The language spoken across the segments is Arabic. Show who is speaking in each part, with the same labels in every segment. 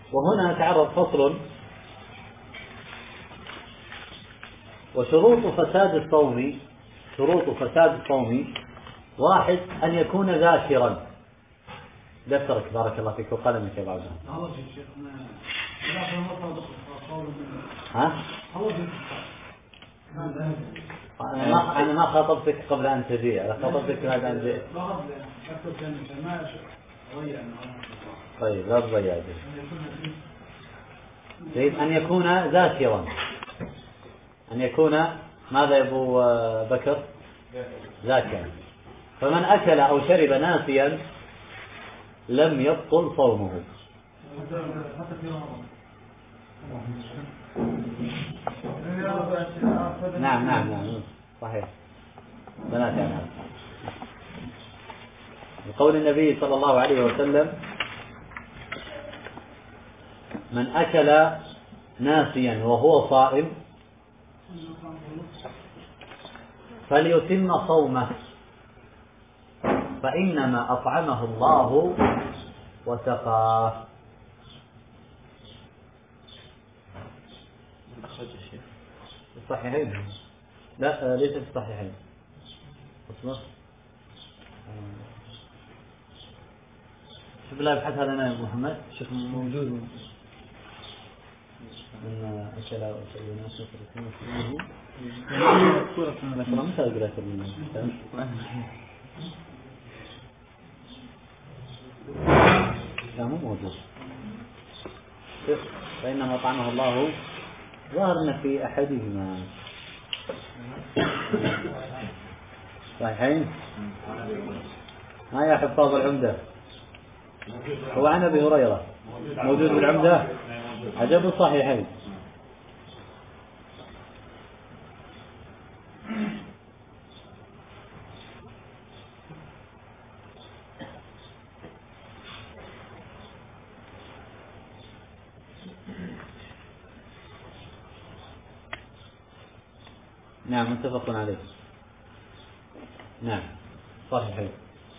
Speaker 1: وهنا نتعرض فصل. وشروط فساد الصوم، شروط فساد الصوم: واحد، أن يكون ذاكرا. دفترك بارك الله فيك وقلمك يا بعض. ها؟ أنا ما خاطبتك قبل أن تجيء، أنا خاطبتك بعد أن جئت. طيب لا تضيع. طيب أن يكون ذاكرا، أن يكون ماذا يا أبو بكر؟ ذاكرا. فمن أكل أو شرب ناسيا لم يبطل صومه. نعم صحيح. بنات يعني بقول النبي صلى الله عليه وسلم: من أكل ناسيا وهو صائم فليتم صومه فإنما أطعمه الله وسقاه. الصحيحين؟ لا ليس في الصحيحين. شوف لا يبحث هذا يا محمد. شوف موجود من أكل وشرب ناسيا فليتم لا مو موجود. فإنما أطعمه الله. ظهرنا في أحدهما صحيحين. ما يا حفاظ العمدة هو عن أبي هريرة موجود في العمدة. عجب الصحيحين. نعم متفق عليه. نعم صحيح.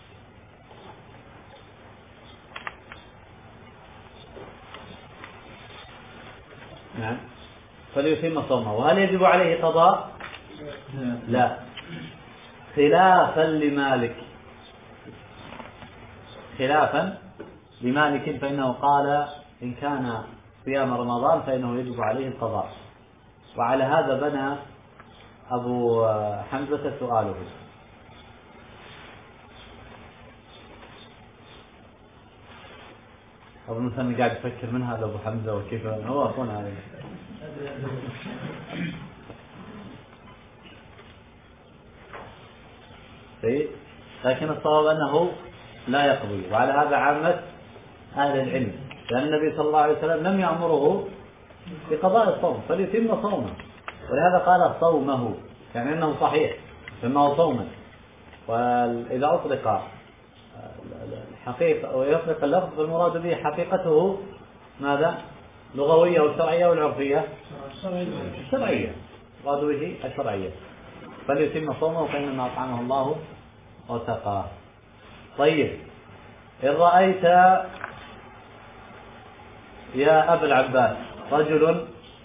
Speaker 1: نعم فليتم صومه. وهل يجب عليه قضاء؟ لا، خلافا لمالك. خلافا لمالك فإنه قال إن كان صيام رمضان فإنه يجب عليه القضاء. وعلى هذا بنى أبو حمزة سؤاله. أبو مثلا قاعد يفكر من هذا أبو حمزة وكيف هو أخونا عليه. لكن الصواب أنه لا يقضي. وعلى هذا عامة أهل العلم، لأن النبي صلى الله عليه وسلم لم يأمره بقضاء الصوم فليتم صومه، ولهذا قال صومه يعني أنه صحيح فإنه صوما. وإذا أطلق الحقيقة ويطلق اللفظ فالمراد به حقيقته ماذا؟ لغوية والشرعية والعرفية؟ الشرعية. مراد به الشرعية. فليتم صومه فإنما أطعمه الله وسقاه. طيب، إن رأيت يا أبا العباس رجل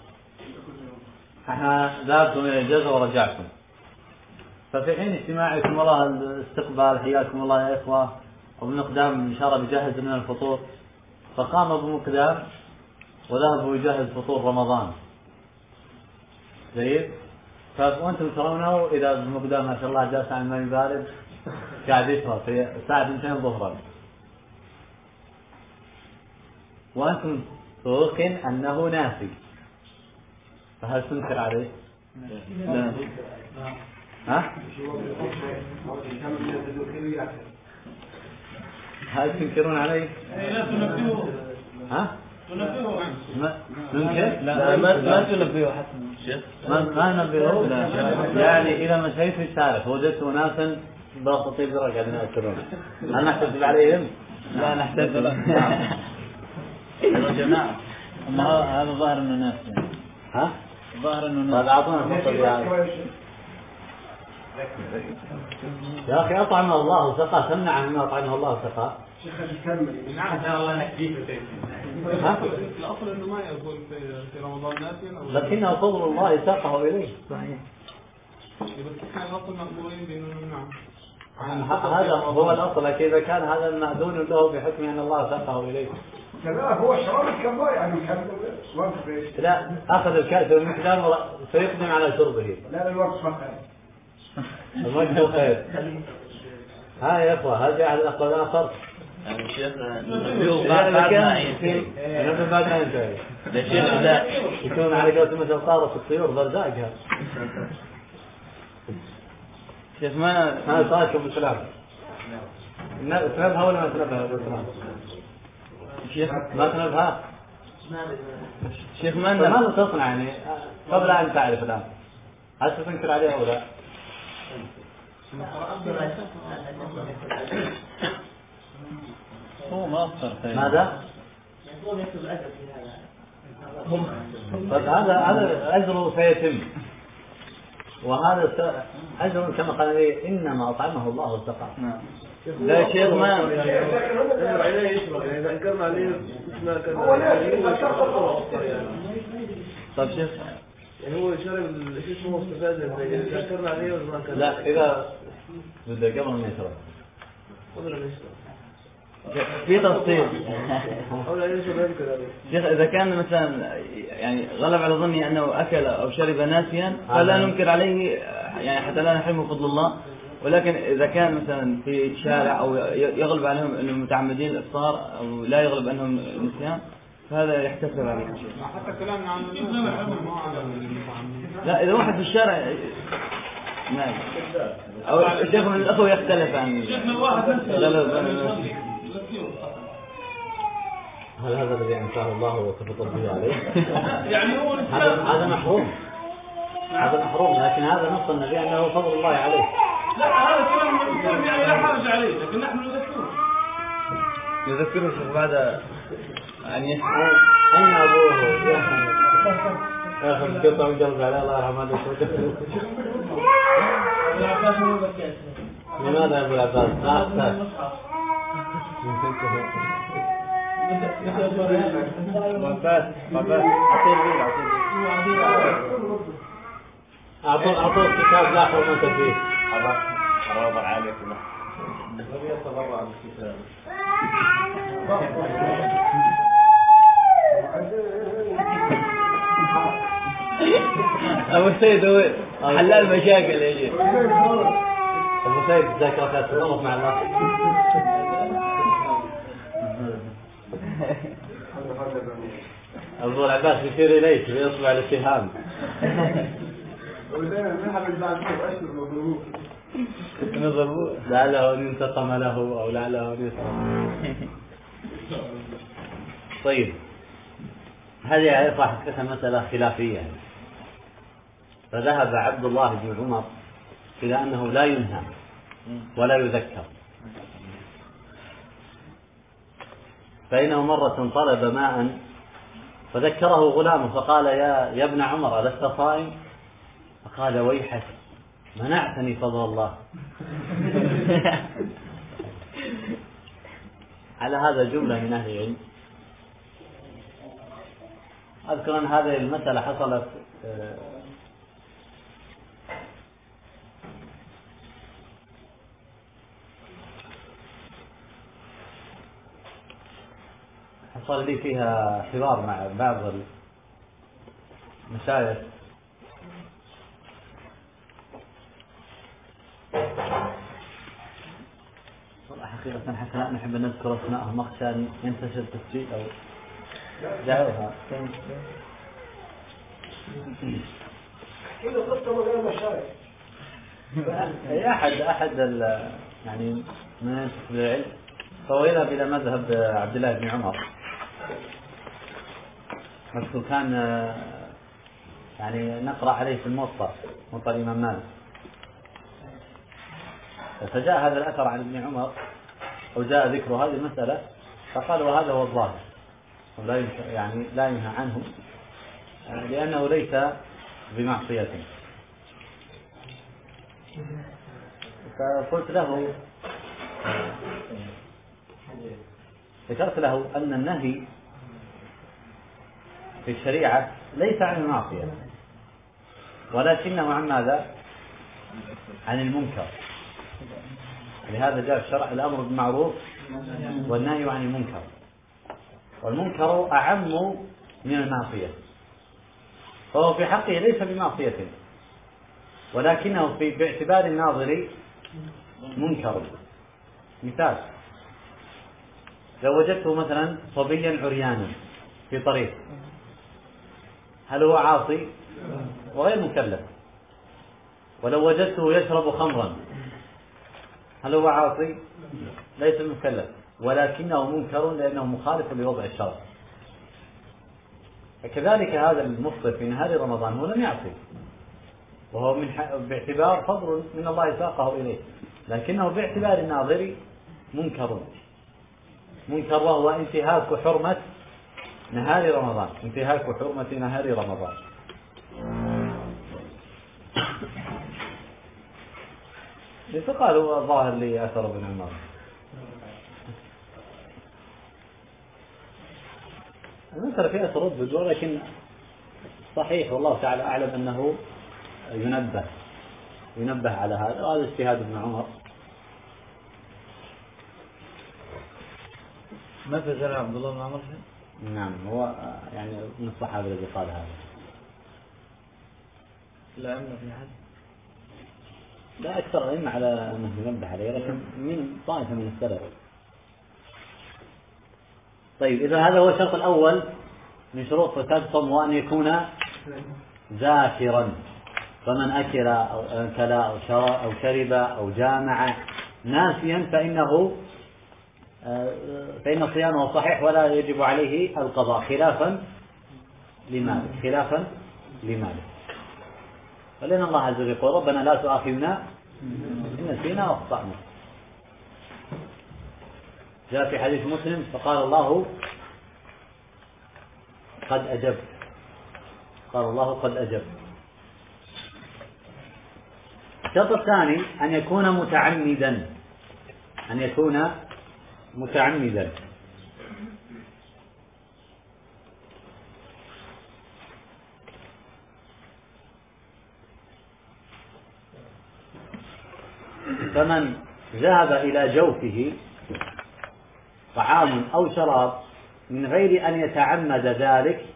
Speaker 1: احنا ذهبتم إلى الجزء ورجعتم، ففي حين اجتماعكم والله الاستقبال حياكم الله يا إخوة، وابن مقدام إشارة بجهز من الفطور، فقام ابن مقدام وذهبوا يجهز فطور رمضان. زين؟ فأنتم ترونه إذا ابن مقدام ما شاء الله جالس عن الماء بارد قاعد يشرب في الساعة 2 ظهرا، وأنتم توقن أنه ناسي، فهل تنكر عليه؟ لا. ها؟ هل تنكرون عليه؟ ها؟ ننكر؟
Speaker 2: لا ما تنبهه حتى
Speaker 1: ما ننبهه؟ يعني إذا مشيت في الشارع وجدت ناسا باقطين ذرة قاعدين يأكلون، هل نحتسب عليهم؟
Speaker 2: لا نحتسب يا جماعة. هذا ظاهر انه ناس يعني.
Speaker 1: ها؟
Speaker 2: ظاهر انه ناس.
Speaker 1: طيب اعطونا الخطة يا اخي اطعمه الله وسقى، تمنع مما اطعمه الله وسقى.
Speaker 3: شيخ كمل. نعم الله نحكيه. الأصل إنه ما يقول في رمضان ناسيا،
Speaker 1: لكنه فضل الله ساقه إليه.
Speaker 2: صحيح.
Speaker 3: بس إحنا الأصل مأمورين بأنه نمنعه.
Speaker 1: هذا هو الأصل، لكن إذا كان هذا المأذون له بحكم أن الله ساقه إليه.
Speaker 4: لا هو شراب كم يعني
Speaker 1: لا، أخذ الكأس والمكدام سيقدم على شربه.
Speaker 4: لا الوقت فقط.
Speaker 1: المجد خير. ها يا إخوة، هل جاء أحد الأخوة الآخر؟
Speaker 2: يعني شيخنا
Speaker 1: نحن بعد ما ينتهي.
Speaker 2: الشيخ لا
Speaker 1: يكون على قولة مثل طارت الطيور برزاقها.
Speaker 2: شيخ ما
Speaker 1: هذا صاركم بالسلام. تنبها ولا ما تنبها بالسلام؟
Speaker 2: شيخ
Speaker 1: ما تنبها؟
Speaker 2: شيخ ما
Speaker 1: ماذا تصنع يعني قبل أن تعرف الآن؟ هل ستنكر عليه أو لا؟
Speaker 2: هو ما أفطر.
Speaker 1: ماذا؟ طيب هذا أجره سيتم، وهذا أجر كما قال لي إنما أطعمه الله وسقاه.
Speaker 2: نعم. لا شيخ ما
Speaker 4: يمر عليه يشرب، يعني إذا أنكرنا عليه ما كان
Speaker 2: طيب شيخ
Speaker 4: يعني هو شرب شيء اسمه استفادة، إذا أنكرنا عليه ولا ما كان.
Speaker 1: لا، إذا بدأ قبل ما يشرب
Speaker 4: قبل ما يشرب
Speaker 2: في تفصيل.
Speaker 4: أو لا يشرب ينكر عليه.
Speaker 2: شيخ إذا كان مثلا يعني غلب على ظني أنه أكل أو شرب ناسيا فلا ننكر عليه، يعني حتى لا نحرمه فضل الله. ولكن إذا كان مثلا في شارع أو يغلب عليهم أنهم متعمدين الإفطار أو لا يغلب أنهم النسيان فهذا يحتسب عليه.
Speaker 3: حتى كلامنا عن
Speaker 2: لا إذا واحد في الشارع نعم، أو الشيخ من الأخوة يختلف عن غلب.
Speaker 1: هل هذا الذي أنساه الله وتفضل به عليه؟
Speaker 3: يعني هو
Speaker 1: هذا محروم، هذا محروم، لكن هذا نص النبي أنه فضل الله عليه.
Speaker 3: لا، هذا كلام يعني لا حرج عليه، لكن نحن
Speaker 2: نذكره شيخ بعد أن يسمع.
Speaker 1: أين أبوه؟ ياخذ قطعة وجلب عليه الله يرحمه. لماذا يا أبو العباس؟ أعطوه كتاب لا حرمة فيه.
Speaker 2: حرام عليكم.
Speaker 1: الذي يتبرع بالكتاب.
Speaker 2: أبو سيد هو حلال مشاكل يا شيخ.
Speaker 1: أبو سيد جزاك الله خير، تضرب مع الله. أبو العباس يشير إليك بإصبع الاتهام. لعله أن ينتقم له أو لعله أن يسرق. طيب، هذه أيضا حقيقة مسألة خلافية. فذهب عبد الله بن عمر إلى أنه لا ينهى ولا يذكر، فإنه مرة طلب ماء فذكره غلامه فقال يا ابن عمر ألست صائم؟ فقال ويحك منعتني فضل الله. على هذا جملة من أهل العلم. أذكر أن هذه المسألة حصلت حصل لي فيها حوار مع بعض المشايخ حقيقة حتى لا نحب أن نذكر أسماءهم أخشى أن ينتشر تسجيل أو دعوها. أحد يعني من ينتسب للعلم فهو يذهب إلى مذهب عبد الله بن عمر، مذكور كان يعني نقرأ عليه في موطأ الإمام مالك، فجاء هذا الأثر عن ابن عمر أو جاء ذكر هذه المسألة فقال وهذا هو الظاهر ولا يعني لا ينهى عنه لأنه ليس بمعصية. فقلت له ذكرت له أن النهي في الشريعة ليس عن المعصية، ولكنه عن ماذا؟ عن المنكر. لهذا جاء في الشرع الأمر بالمعروف والنهي عن المنكر، والمنكر أعم من المعصية، فهو في حقه ليس بمعصية، ولكنه باعتبار الناظر منكر. مثال: لو وجدته مثلا صبيا عريانا في طريق، هل هو عاصي وغير مكلف؟ ولو وجدته يشرب خمرا، هل هو عاصي؟ ليس مكلف، ولكنه منكر لأنه مخالف لوضع الشرع. فكذلك هذا المفطر في نهار رمضان هو لم يعصي، وهو باعتبار فضل من الله ساقه إليه، لكنه باعتبار الناظر منكر، وهو انتهاك حرمة نهار رمضان، انتهاك حرمة نهار رمضان. فقال هو الظاهر لي أثر بن عمر. المسألة فيها تردد، ولكن صحيح والله تعالى أعلم أنه ينبه على هذا، وهذا اجتهاد ابن عمر.
Speaker 2: ما في زرع عبد الله بن عمر؟
Speaker 1: نعم، هو يعني من الصحابة الذي قال هذا.
Speaker 2: لا أمن في حد؟
Speaker 1: لا، أكثر الأئمة على أنه ينبه عليه، لكن من طائفة من السلف. طيب، إذا هذا هو الشرط الأول من شروط فساد الصوم، وأن يكون ذاكرا. فمن أكل أو شرب أو جامع ناسيا فإن صيامه صحيح ولا يجب عليه القضاء، خلافا لمالك. فلأن الله عز وجل يقول: ربنا لا تؤاخذنا إن نسينا وأخطأنا. جاء في حديث مسلم: فقال الله: قد أجبت. قال الله: قد أجبت. الشرط الثاني أن يكون متعمدا. فمن ذهب إلى جوفه طعام أو شراب من غير أن يتعمد ذلك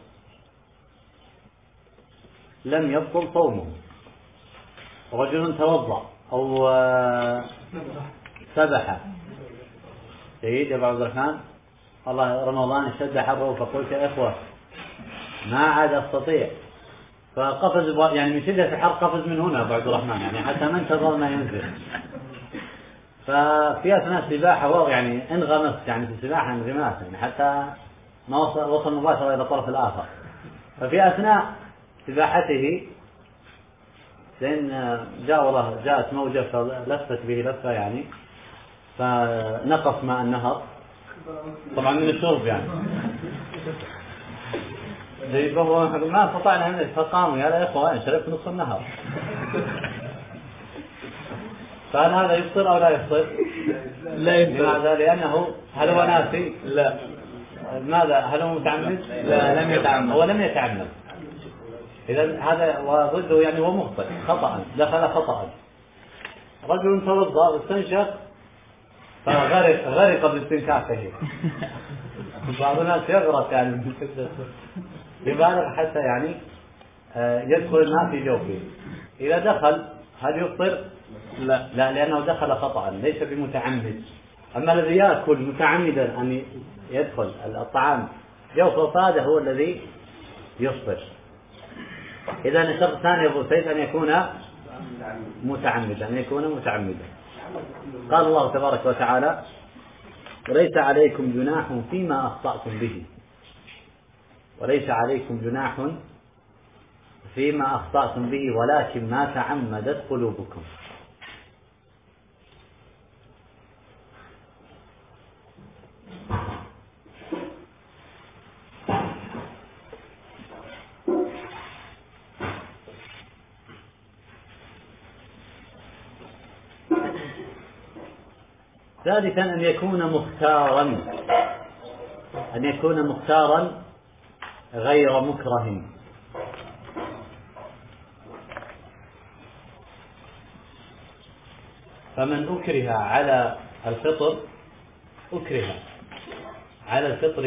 Speaker 1: لم يبطل صومه. رجل توضأ أو سبح، سيد يا أبو عبد الرحمن، الله رمضان اشتد حره، فقلت يا إخوة ما عاد أستطيع، فقفز يعني من شدة الحر قفز من هنا أبو عبد الرحمن، يعني حتى ما انتظر ما ينزل. ففي أثناء السباحة يعني انغمس، يعني في السباحة انغماس، يعني حتى ما وصل مباشرة إلى الطرف الآخر. ففي أثناء سباحته لأن جاءت موجة فلفت به لفة، يعني فنقص ماء النهر طبعا من الشرب، يعني فهو ما استطعنا منه، فقاموا: يا إخوة شربت نصف النهر. فهل هذا يفطر أو لا يفطر؟
Speaker 2: لا يفطر.
Speaker 1: لماذا؟ لأنه هل هو ناسي؟
Speaker 2: لا.
Speaker 1: ماذا؟ هل هو متعمد؟
Speaker 2: لا، لم يتعمد.
Speaker 1: هو لم يتعمد. إذا هذا وضده، يعني هو مخطئ خطأ، دخل خطأ. رجل توضأ واستنشق فغرق باستنشاقه. بعض الناس يغرق يعني من شدة، يبالغ حتى يعني يدخل الماء في جوفه. إذا دخل هل يفطر؟ لا، لأنه دخل خطأ ليس بمتعمد. أما الذي يأكل متعمدا أن يدخل الطعام جوف الصادة هو الذي يفطر. إذا الشرط الثاني أبو سيد أن يكون متعمدا. قال الله تبارك وتعالى: وليس عليكم جناح فيما أخطأتم به، وليس عليكم جناح فيما أخطأتم به ولكن ما تعمدت قلوبكم. ثالثا أن يكون مختارا غير مكره. فمن أكره على الفطر أكره على الفطر،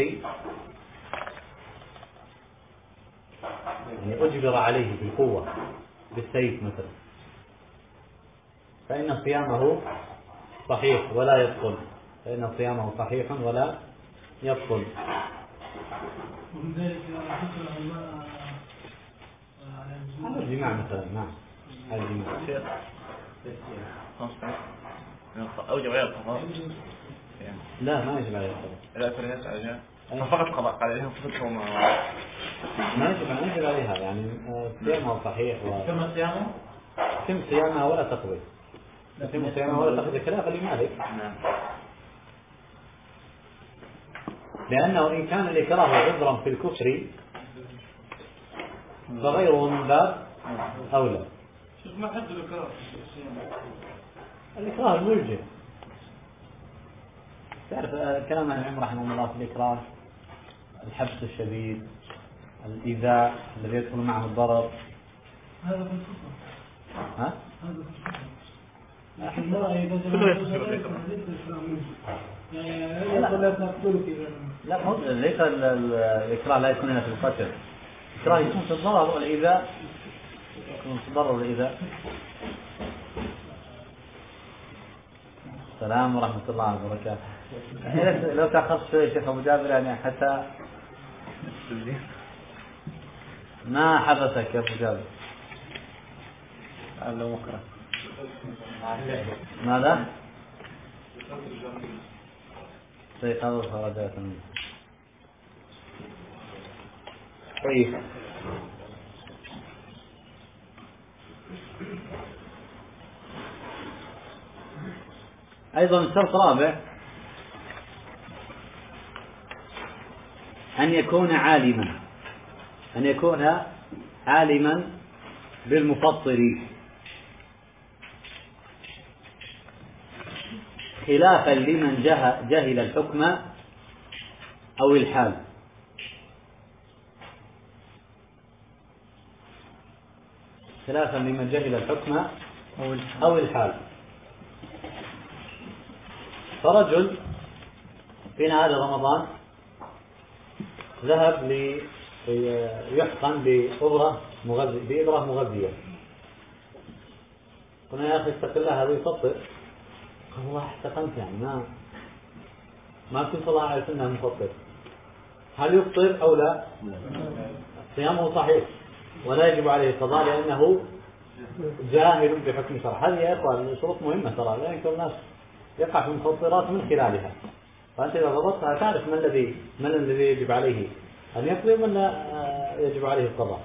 Speaker 1: يعني أجبر عليه بالقوة بالسيف مثلا، فإن صيامه صحيح ولا يبطل، فإن صيامه صحيح ولا يبطل.
Speaker 5: ومن ذلك
Speaker 1: على الجماع مثلا. نعم على الجماع.
Speaker 3: أوجب عليه القضاء.
Speaker 1: لا ما يجب عليه القضاء.
Speaker 3: لا كرهت عليها. فقط قضاء عليها فقط
Speaker 1: ما يجب عليها، يعني صيامه صحيح
Speaker 5: كما صيامه
Speaker 1: يتم صيامها ولا تقضي، يتم صيامها ولا تقضي خلافا لمالك.
Speaker 3: نعم.
Speaker 1: لأنه إن كان الإكراه عذرا في الكفر فغيره من باب أولى.
Speaker 3: شوف ما حد الإكراه.
Speaker 1: الإكراه الملجم، تعرف كلام العلم رحمه الله في الإكراه: الحبس الشديد، الإيذاء الذي يدخل معه الضرر.
Speaker 5: هذا في الكفر.
Speaker 1: ها؟
Speaker 5: هذا في الكفر. لكن
Speaker 3: كله يصير
Speaker 1: لا ليس الإكراه لا يكون هنا في القتل، الإكراه يكون في الضرر والإيذاء، يكون في الضرر والإيذاء. السلام ورحمة الله وبركاته. لو تأخذت شوي شيخ أبو جابر يعني حتى ما حبسك يا أبو جابر.
Speaker 2: لو مكره
Speaker 1: ماذا؟ سيقظ خرجات منه. طيب أيضا شرط رابع: أن يكون عالما بالمفطر، خلافا لمن جهل الحكم أو الحال. خلافا لمن جهل الحكم أو الحال. فرجل في نهار رمضان ذهب ليحقن بإبرة مغذية. قلنا يا أخي اتق الله هذا يفطر. قال والله احتقنت، يعني ما كنت الله عليه وسلم مفطر. هل يفطر أو لا؟ صيامه صحيح ولا يجب عليه القضاء لأنه جاهل بحكم الشرع. هذه يا إخوان شروط مهمة ترى، لا يمكن الناس يقع في المفطرات من خلالها. فأنت إذا ضبطتها تعرف ما الذي يجب عليه أن يقضي ومن لا يجب عليه القضاء.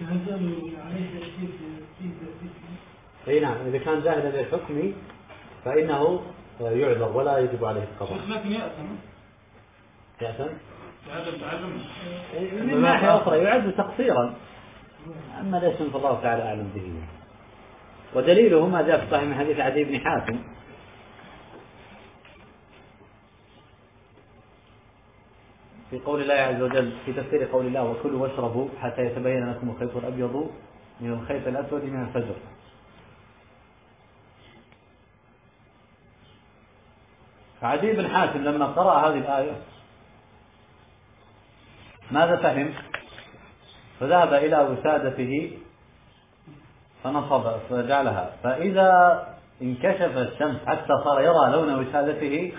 Speaker 1: أي نعم، إذا كان جاهلا بالحكم فإنه يعذر ولا يجب عليه القضاء.
Speaker 3: لكن
Speaker 1: يأثم من ناحية أخرى يعد تقصيرا، أما ليس فالله تعالى أعلم به. ودليله ما جاء في صحيح من حديث عدي بن حاتم في قول الله عز وجل في تفسير قول الله: وكلوا واشربوا حتى يتبين لكم الخيط الأبيض من الخيط الأسود من الفجر. فعدي بن حاتم لما قرأ هذه الآية ماذا فهم؟ فذهب إلى وسادته فنصب فجعلها، فإذا انكشف الشمس حتى صار يرى لون وسادته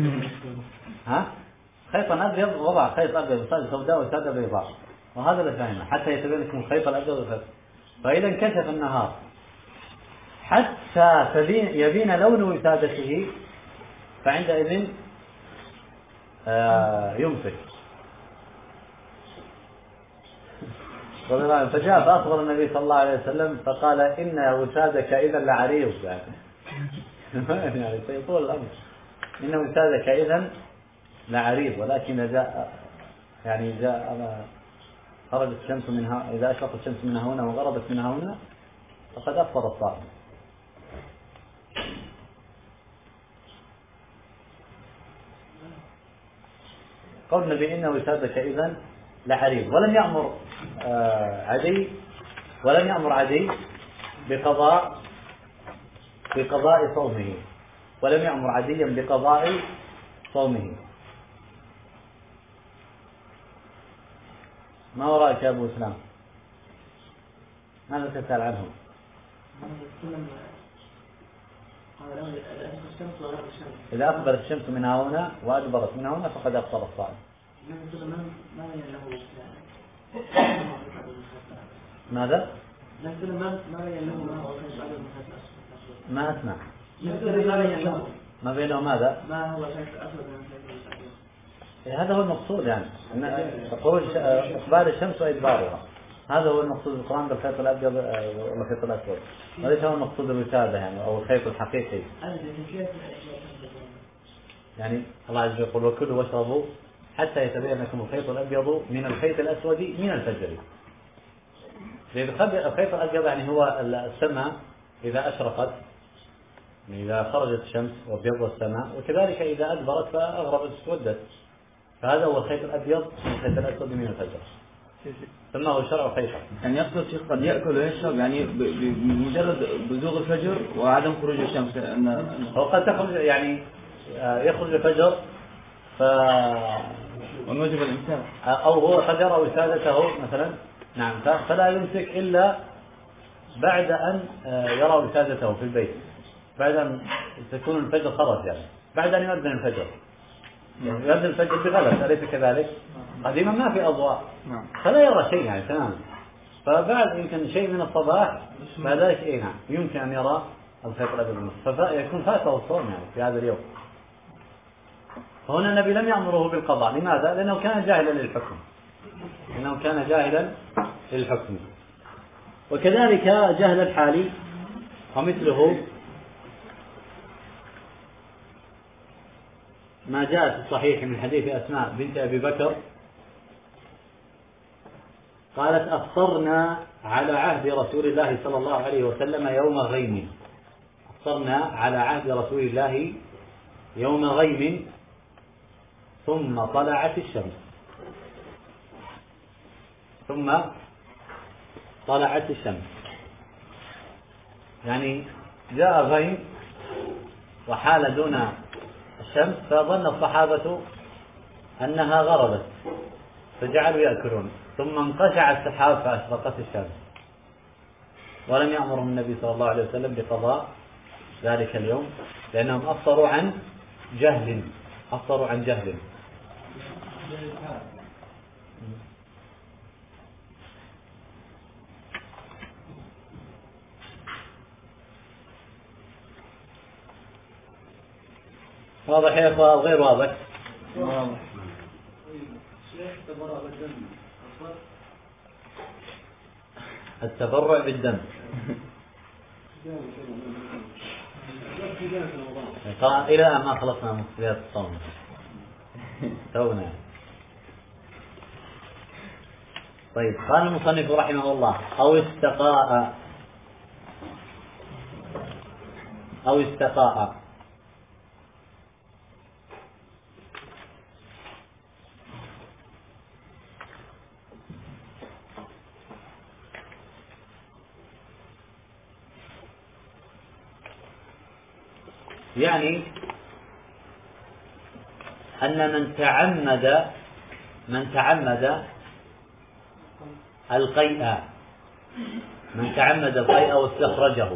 Speaker 1: خيطا أبيض، وضع خيط أبيض وسادة سوداء وسادة بيضاء، وهذا اللي فهمه حتى يتبين لكم الخيط الأبيض والخيط. فإذا انكشف النهار حتى يبين لون وسادته فعندئذ يمسك. فجاء فأخبر النبي صلى الله عليه وسلم فقال: إن وسادك إذا لعريض. يعني سيطول الأمر. إن وسادك إذا لعريض، ولكن جاء خرجت الشمس منها، إذا أشرقت الشمس من هنا وغربت من هنا فقد أفطر الصائم. قول النبي: إن وسادك إذا لحرير. ولم يأمر عدي بقضاء صومه، ولم يأمر عديا بقضاء صومه. ما وراءك يا أبو إسلام؟ ماذا تسأل عنهم؟ إذا أقبلت الشمس من هنا وأدبرت من هنا فقد أفطر الصائم. ماذا؟ ما أسمع. ما بينه ماذا؟
Speaker 4: ما هو الخيط الأسود من الخيط الأبيض؟
Speaker 1: هذا هو المقصود، يعني خروج إقبال الشمس وإدبارها، هذا هو المقصود القرآن بالخيط الأبيض والخيط الأسود، وليس هو المقصود الوسادة يعني أو الخيط الحقيقي. يعني الله عز وجل يقول وكلوا واشربوا حتى يتبين لكم الخيط الأبيض من الخيط الأسود من الفجر. الخيط الأبيض يعني هو السماء إذا أشرقت، إذا خرجت الشمس وابيض السماء، وكذلك إذا أدبرت فأغربت اسودت، فهذا هو الخيط الأبيض من الخيط الأسود من الفجر، سماه الشرع خيطا.
Speaker 2: يعني يقصد شيخ قد يأكل ويشرب يعني بمجرد بزوغ الفجر وعدم خروج الشمس،
Speaker 1: هو قد تخرج يعني يخرج الفجر
Speaker 2: ونوجب الإمساك،
Speaker 1: أو هو فجر أو وسادته مثلا، نعم، فلا يمسك إلا بعد أن يرى وسادته في البيت، بعد أن تكون الفجر خرج، يعني بعد أن يؤذن الفجر، يؤذن الفجر بغلس، أليس كذلك؟ قديما ما في أضواء فلا يرى شيء يعني تماما، فبعد يمكن شيء من الصباح بعد ذلك نعم يمكن أن يرى الخيط الأبيض، فيكون فاته الصوم يعني في هذا اليوم. فهنا النبي لم يأمره بالقضاء، لماذا؟ لأنه كان جاهلا للحكم، وكذلك جهل الحالي. ومثله ما جاء في الصحيح من حديث أسماء بنت أبي بكر قالت أفطرنا على عهد رسول الله صلى الله عليه وسلم يوم غيم، أفطرنا على عهد رسول الله يوم غيم ثم طلعت الشمس، يعني جاء غيم وحال دون الشمس، فظن الصحابة أنها غربت فجعلوا يأكلون، ثم انقشع السحاب فأشرقت الشمس، ولم يأمرهم النبي صلى الله عليه وسلم بقضاء ذلك اليوم، لأنهم أفطروا عن جهل. واضح يا إخوة غير واضح؟ التبرع بالدم إلى أن ما خلصنا من مفردات الصوم تونا. طيب، قال المصنف رحمه الله أو استقاء يعني أن من تعمد القيء واستخرجه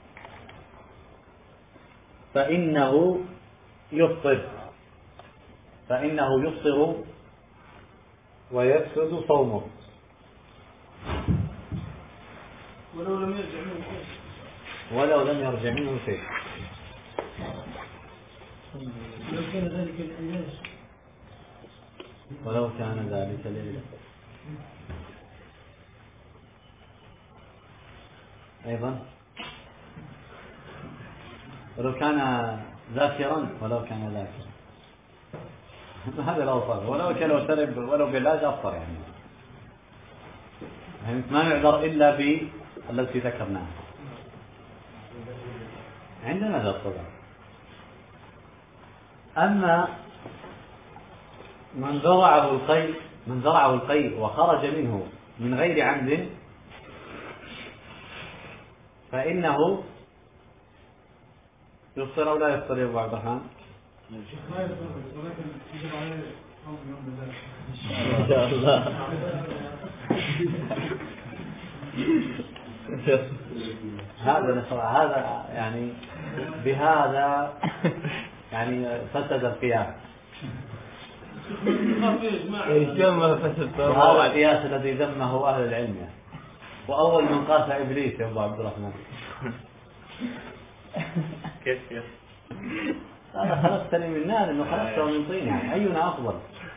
Speaker 1: فإنه يفطر ويفسد صومه
Speaker 3: ولو لم يرجع منه شيء.
Speaker 5: ولو كان ذلك
Speaker 1: لله أيضا، ولو كان ذاكرا هذا الأوصاف، ولو كان شرب ولو باللاج أفطر، يعني ما يعذر إلا بالتي ذكرناها عندنا ذا الصدر. أما من ضرعه القيء من زرعه القيء وخرج منه من غير عمد فإنه يفطر أو لا يفطر يا أبو عبد الرحمن؟
Speaker 5: لا يفطر ولكن يجب عليه صوم يوم بذلك.
Speaker 2: إن شاء الله.
Speaker 1: هذا يعني بهذا يعني فسد القياس. وهذا القياس الذي ذمه أهل العلم يعني. وأول من قاس إبليس يا أبو عبد الرحمن.
Speaker 6: كيف
Speaker 1: أنا خلقتني من نار إنه خلقته من طين يعني أينا أفضل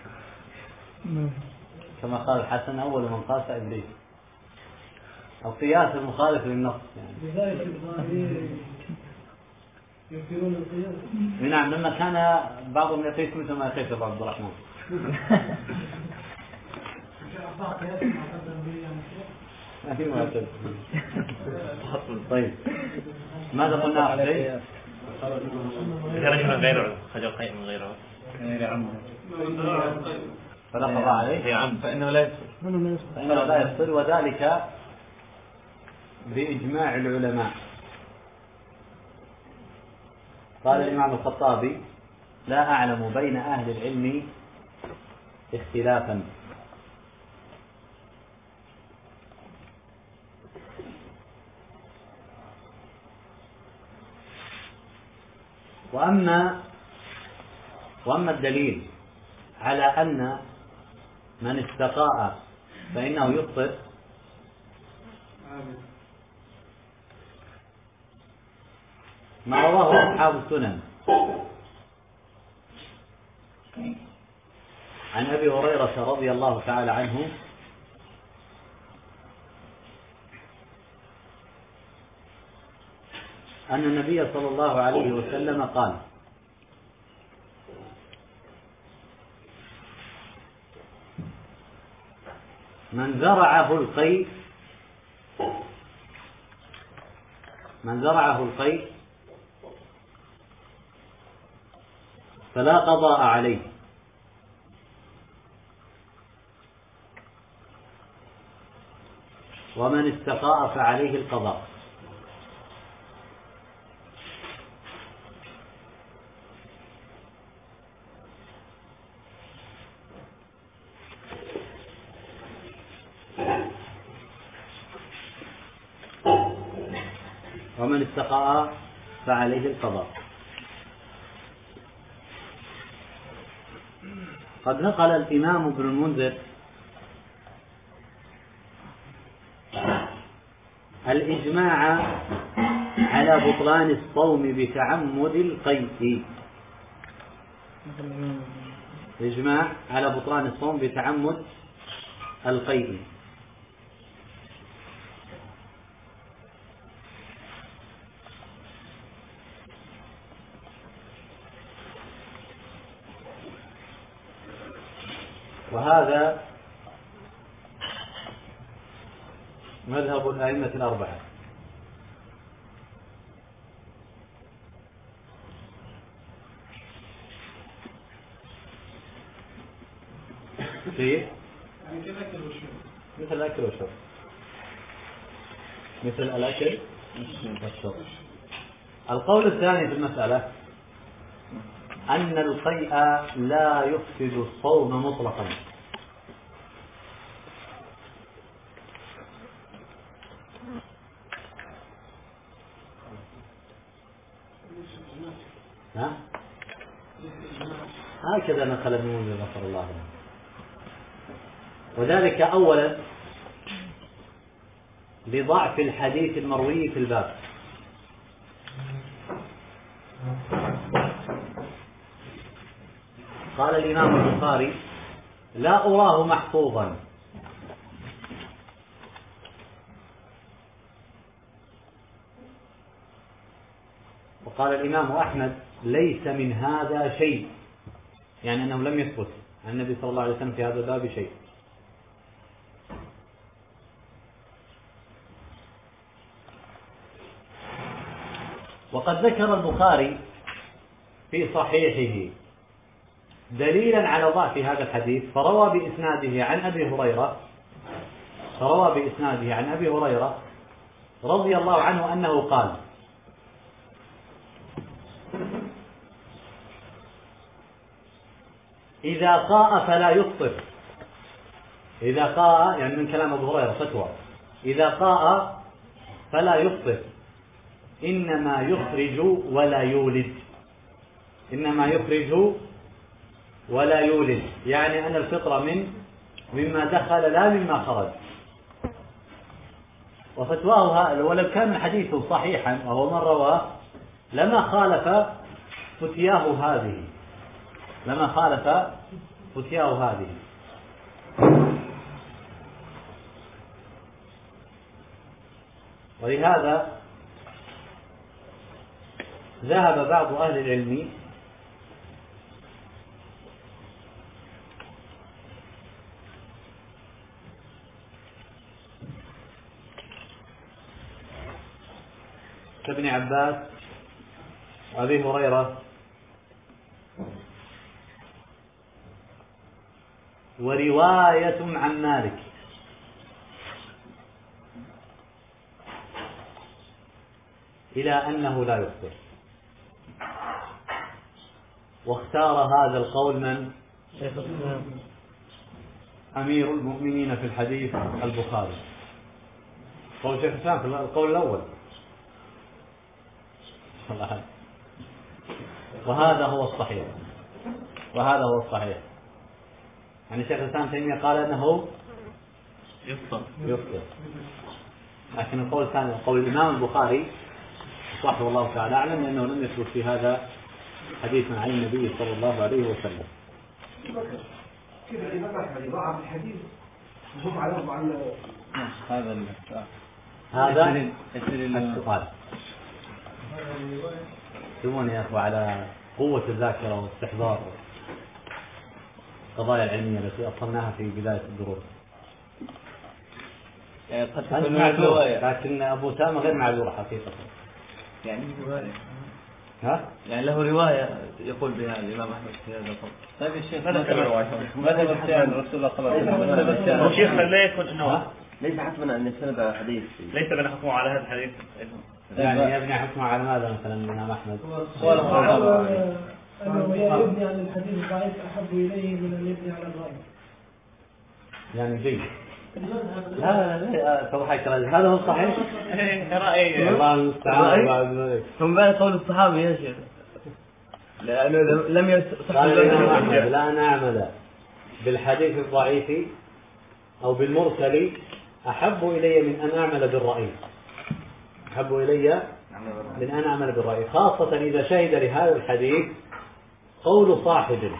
Speaker 1: كما قال الحسن أول من قاس إبليس. القياس المخالف للنص يعني.
Speaker 5: لذلك ينكرون القياس.
Speaker 1: نعم لما كان بعضهم يقيس مثل ما يقيس أبو عبد الرحمن. طيب ماذا قلنا عليه؟
Speaker 6: رجل غير عضو خرج القيء من غير عضو
Speaker 1: فلا قضاء عليه
Speaker 2: فإنه لا
Speaker 1: يفطر وذلك بإجماع العلماء. قال الإمام الخطابي لا أعلم بين أهل العلم اختلافا. وأما الدليل على أن من استقاء فإنه يفطر ما رواه أصحاب السنن عن أبي هريرة رضي الله تعالى عنه أن النبي صلى الله عليه وسلم قال من زرعه القيء فلا قضاء عليه ومن استقاء فعليه القضاء. ومن استقاء فعليه القضاء. قد نقل الإمام ابن المنذر الإجماع على بطلان الصوم بتعمد القيء. الإجماع على بطلان الصوم بتعمد القيء. وهذا مذهب الأئمة الأربعة. كيف؟ مثل الأكل والشرب. مثل الأكل والشرب. القول الثاني في المسألة أن القيء لا يفسد الصوم مطلقا. هكذا نقل ابن المنذر غفر الله له. وذلك أولا لضعف الحديث المروي في الباب. قال الإمام البخاري لا أراه محفوظا. وقال الإمام أحمد ليس من هذا شيء، يعني أنه لم يثبت عن النبي صلى الله عليه وسلم في هذا الباب شيء. وقد ذكر البخاري في صحيحه دليلا على ضعف هذا الحديث فروى بإسناده عن أبي هريرة رضي الله عنه أنه قال: إذا قاء فلا يفطر. إذا قاء يعني من كلام أبو هريرة فتوى: إذا قاء فلا يفطر، إنما يخرج ولا يولد، يعني أن الفطر مما دخل لا مما خرج. وفتواه ولو كان الحديث صحيحا وهو من رواه لما خالف فتياه هذه. ولهذا ذهب بعض أهل العلم كابن عباس وأبي هريرة ورواية عن مالك إلى أنه لا يفطر. واختار هذا القول من؟ أمير المؤمنين في الحديث البخاري. قول شيخ الإسلام في القول الأول. وهذا هو الصحيح. يعني شيخ الإسلام تيمية قال أنه يفطر. لكن القول الثاني قول الإمام البخاري صحيح والله تعالى أعلم، لأنه لم يثبت في هذا حديث عن النبي صلى الله عليه وسلم.
Speaker 4: كيف الإمام أحمد ضعف الحديث وهم على
Speaker 1: هذا السؤال. سموني يا أخوة على قوة الذاكرة واستحضار القضايا العلمية التي أصلناها في بداية الدروس.
Speaker 2: يعني قد تكون رواية،
Speaker 1: لكن أبو سامة غير معذورة حقيقة.
Speaker 2: يعني رواية.
Speaker 1: ها؟
Speaker 2: يعني له رواية يقول بها الإمام أحمد في هذا القول.
Speaker 6: طيب يا شيخ ماذا بكتان الرسول صلى الله عليه وسلم؟ شيخ لا يكون أنه
Speaker 2: ليس حتما أن يستند على الحديث،
Speaker 6: ليس بنا حكمه على هذا الحديث.
Speaker 1: يعني يبني حكمه على ماذا مثلا الإمام أحمد؟
Speaker 5: أنه يبني على الحديث الضعيف أحب إليه من أن يبني على الضعيف.
Speaker 1: يعني جيد. لا صباحك هذا هو الصحيح.
Speaker 6: رأي
Speaker 1: الله المستعان.
Speaker 2: ثم بعد قول الصحابي يا شيخ لأنه لم يصح
Speaker 1: لا نعمل بالحديث الضعيف أو بالمرسل أحب إلي من أن أعمل بالرأي، خاصة إذا شهد لهذا الحديث قول صاحب،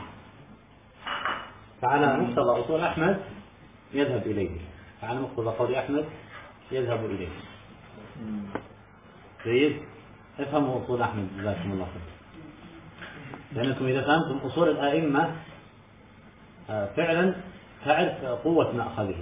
Speaker 1: فعلى مقتضى أصول أحمد يذهب إليه، جيد. افهموا أصول أحمد جزاكم الله خير، لأنكم إذا فهمتم أصول الأئمة فعلا تعرف قوة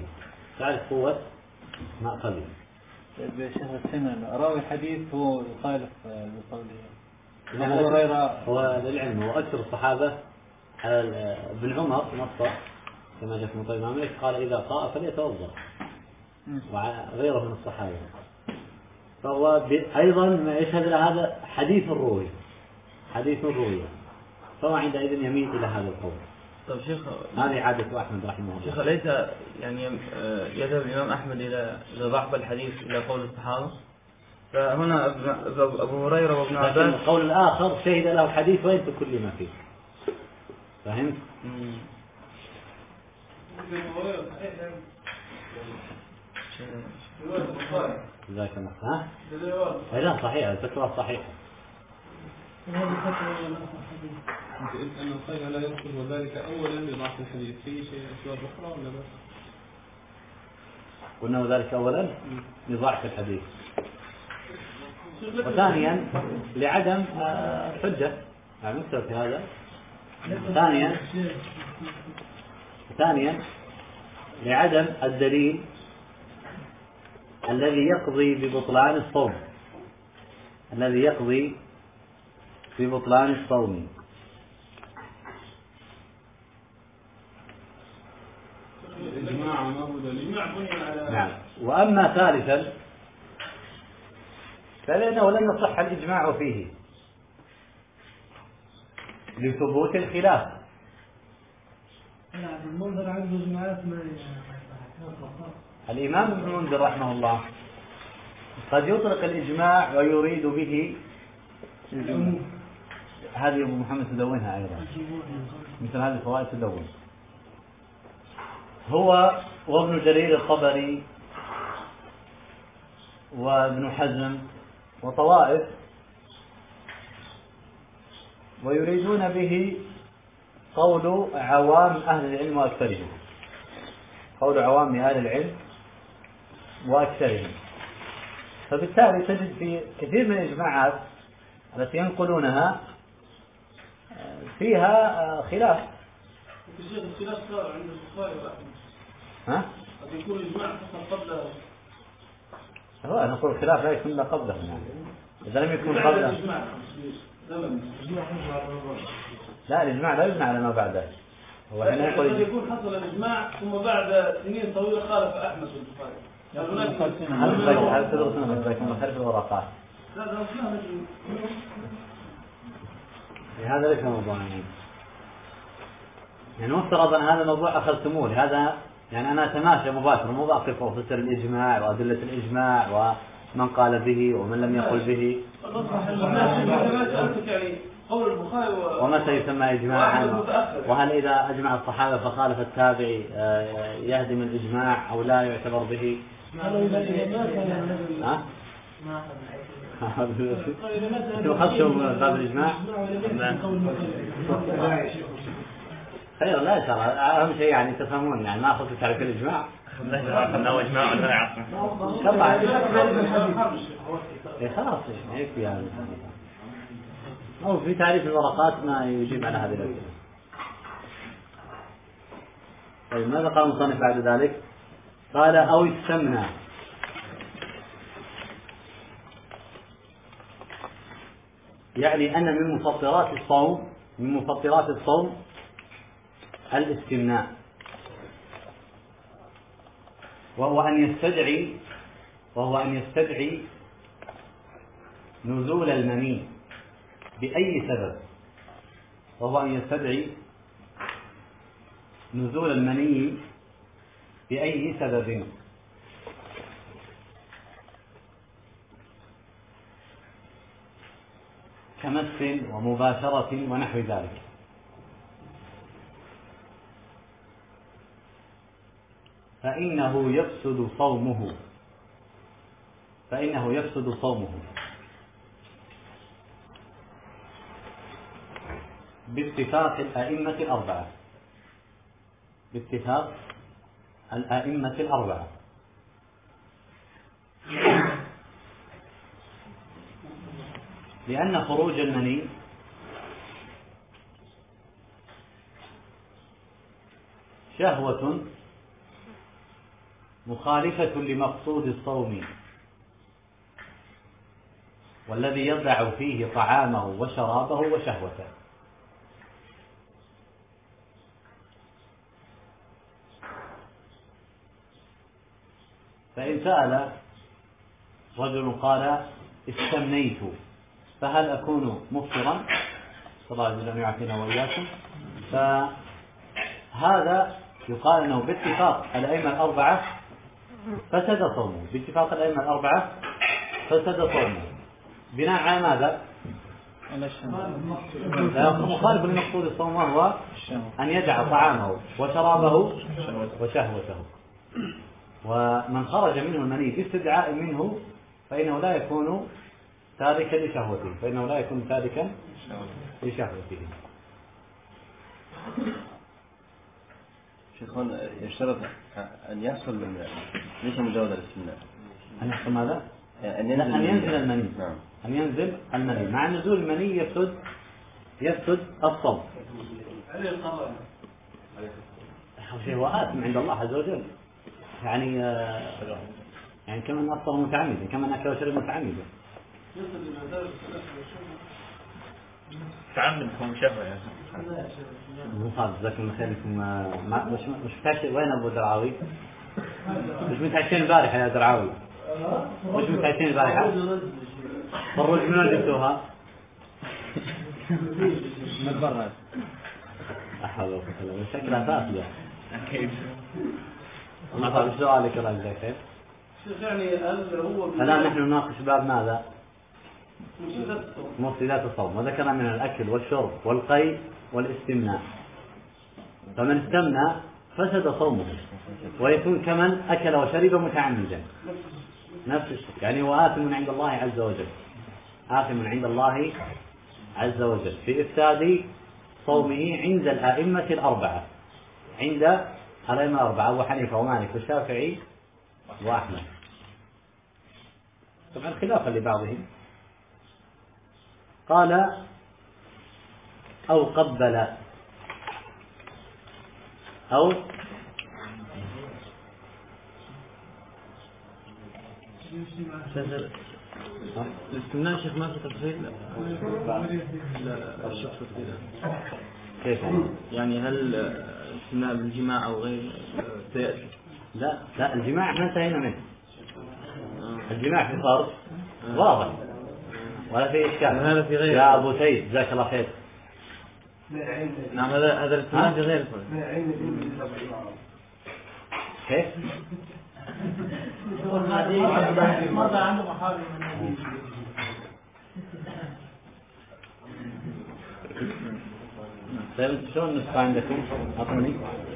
Speaker 1: مأخذه.
Speaker 7: طيب يا شيخ السنن راوي الحديث هو يخالف بقوله أبو هريرة.
Speaker 1: هو للعلم وأكثر الصحابة ابن عمر نصر كما جاء في مطيب مالك قال إذا قاء فليتوضأ، وغيره من الصحابة. فهو أيضا ما يشهد هذا حديث الروي، فهو عندئذ يميل إلى هذا القول.
Speaker 2: طيب شيخ،
Speaker 1: هذه عادة أحمد رحمه الله.
Speaker 2: شيخ ليس يعني يذهب الإمام أحمد إلى ضعف الحديث إلى قول الصحابة، فهنا أبو هريرة وابن عباس.
Speaker 1: لكن القول الآخر شهد له الحديث وينسى كل ما فيه. فهمت؟ ذاك ها؟ لا صحيح، الفتوى صحيحة.
Speaker 5: وهذه فتوى
Speaker 3: أنت قلت أن الخير لا ينقل وذلك أولا لضعف الحديث، في شيء أشياء أخرى ولا بس؟
Speaker 1: قلنا وذلك أولا لضعف الحديث، وثانيا لعدم حجة، يعني نكتب في هذا. ثانيا لعدم الدليل الذي يقضي ببطلان الصوم. نعم. وأما ثالثا فلأنه لم يصح الإجماع فيه لثبوت الخلاف.
Speaker 5: المنذر عنده إجماعات ما
Speaker 1: الإمام ابن المنذر رحمه الله قد يطلق الإجماع ويريد به هذه أبو محمد تدونها أيضا، مثل هذه الفوائد تدون هو وابن جرير الطبري وابن حزم وطوائف، ويريدون به قول عوام أهل العلم وأكثرهم، قول عوام أهل العلم وأكثرهم. فبالتالي تجد في كثير من الإجماعات التي ينقلونها فيها خلاف.
Speaker 4: الشيخ الخلاف صار عند البخاري وأحمد.
Speaker 1: ها؟
Speaker 4: قد يكون إجماع حصل قبله.
Speaker 1: هو نقول الخلاف لا يكون قبله يعني. إذا لم يكن قبله لا، الإجماع لا يبنى على ما بعده. هو
Speaker 4: قد يكون حصل الإجماع ثم بعد سنين طويلة خالف أحمد البخاري.
Speaker 1: هل تدرسون من خلف الورقات؟ هذا ليس موضوع يعني مفترض أن هذا الموضوع أخذتموه، لهذا يعني أنا أتماشى مباشرة، مو بأقف وأفسر الإجماع وأدلة الإجماع ومن قال به ومن لم يقل به.
Speaker 4: قول البخاري
Speaker 1: ومتى يسمى إجماعا، وهل إذا أجمع الصحابة فخالف التابعي يهدم الإجماع أو لا يعتبر به؟ ها؟ تخصوا باب الإجماع؟ خير لا ترى، أهم شيء يعني تفهمون يعني ما أخذت تعرف الإجماع.
Speaker 6: أنه إجماع ولا يعصم.
Speaker 1: خلاص يكفي يعني. أو في تعريف الورقات ما يجيب على هذه الأسئلة. طيب ماذا قال المصنف بعد ذلك؟ قال أو السمنة، يعني أن من مفطرات الصوم الاستمناء، وهو أن يستدعي نزول المني بأي سبب، وهو أن يستدعي نزول المني بأي سبب، كمس ومباشرة ونحو ذلك. فإنه يفسد صومه باتفاق الأئمة الأربعة. لأن خروج المني شهوة مخالفة لمقصود الصوم، والذي يضع فيه طعامه وشرابه وشهوته. فإن سأل رجل قال استمنيت فهل أكون مفطرا؟ صلى الله عليه وسلم يعافينا وإياكم. فهذا يقال أنه باتفاق الأئمة الأربعة فسد صومه، بناء على ماذا؟ مخالف لمقصود الصوم، وهو أن يدع طعامه وشرابه وشهوته. ومن خرج منه المني باستدعاء منه فإنه لا يكون تاركا لشهوته.
Speaker 8: شيخون يشترط أن يحصل من ليس مجاوز الاستمناء،
Speaker 1: أن يحصل ماذا؟
Speaker 8: أن ينزل
Speaker 1: المني.
Speaker 8: نعم.
Speaker 1: أن ينزل المني. مع نزول المني يفسد الصوم. هو آثم عند الله عز وجل، يعني كمن أفطر متعمدا، كمن أكل وشرب متعمدا.
Speaker 6: تعمد هم شهوة يا
Speaker 1: مصاب جزاكم الله خير. مش فاكر وين أبو درعاوي؟ مش متعشين البارحة يا درعاوي؟ مش متعشين البارحة؟ الرز من وين جبتوها؟
Speaker 7: من برا.
Speaker 1: أحاول أقول شكلها فاسدة. أكيد. ما طال سؤالك يا رجل خير.
Speaker 4: يعني هل هو
Speaker 1: الآن نحن نناقش باب ماذا؟
Speaker 4: مفسدات
Speaker 1: الصوم، وذكرنا من الأكل والشرب والقي والاستمناء. فمن استمنى فسد صومه ويكون كمن أكل وشرب متعمدا، نفس الشيء، يعني هو آثم عند الله عز وجل، آثم عند الله عز وجل في إفساد صومه عند الأئمة الأربعة، عند الأئمة الأربعة أبو حنيفة ومالك والشافعي وأحمد، طبعا خلافا لبعضهم. قال أو قبل أو
Speaker 2: الاستمناء شيخ ما في تفصيل؟ لا الشخص
Speaker 1: كيف
Speaker 2: يعني هل الاستمناء بالجماع أو غير سيأتي؟
Speaker 1: لا الجماع احنا انتهينا منه. الجماع في فرض واضح ولا في إشكال.
Speaker 2: هذا في غير
Speaker 1: يا أبو سيد جزاك الله خير.
Speaker 2: نعم هذا الاستمناء في غير فرض.
Speaker 1: كيف؟
Speaker 5: مرة عنده محاضرة
Speaker 1: طيب شلون النسخة عندكم؟ أعطوني.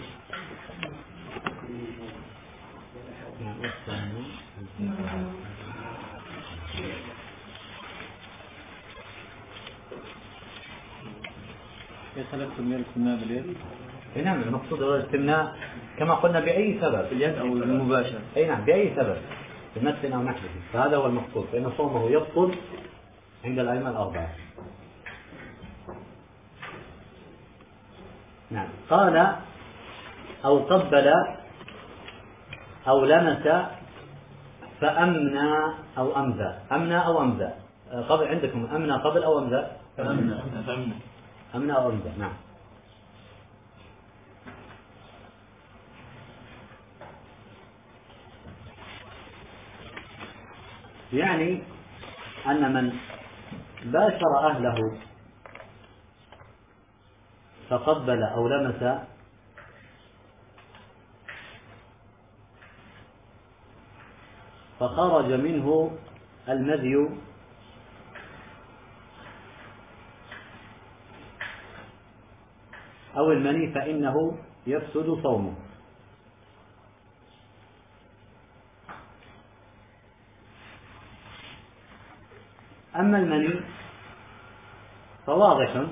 Speaker 7: كيف خلقتم من الاستمناء باليد؟
Speaker 1: نعم المقصود هو الاستمناء كما قلنا بأي سبب،
Speaker 2: اليد أو المباشرة.
Speaker 1: أي نعم بأي سبب، بمس أو نحوه، فهذا هو المقصود، فإن صومه يبطل عند الأئمة الأربعة. نعم. قال أو قبل أو لمس فأمنى أو أمذى. أمنى أو أمذى قبل عندكم أمنى قبل أو أمذى؟ أمنى أو أمذى. نعم. يعني أن من باشر أهله فقبل أو لمس فخرج منه المذي أو المني فإنه يفسد صومه. أما المني فواضح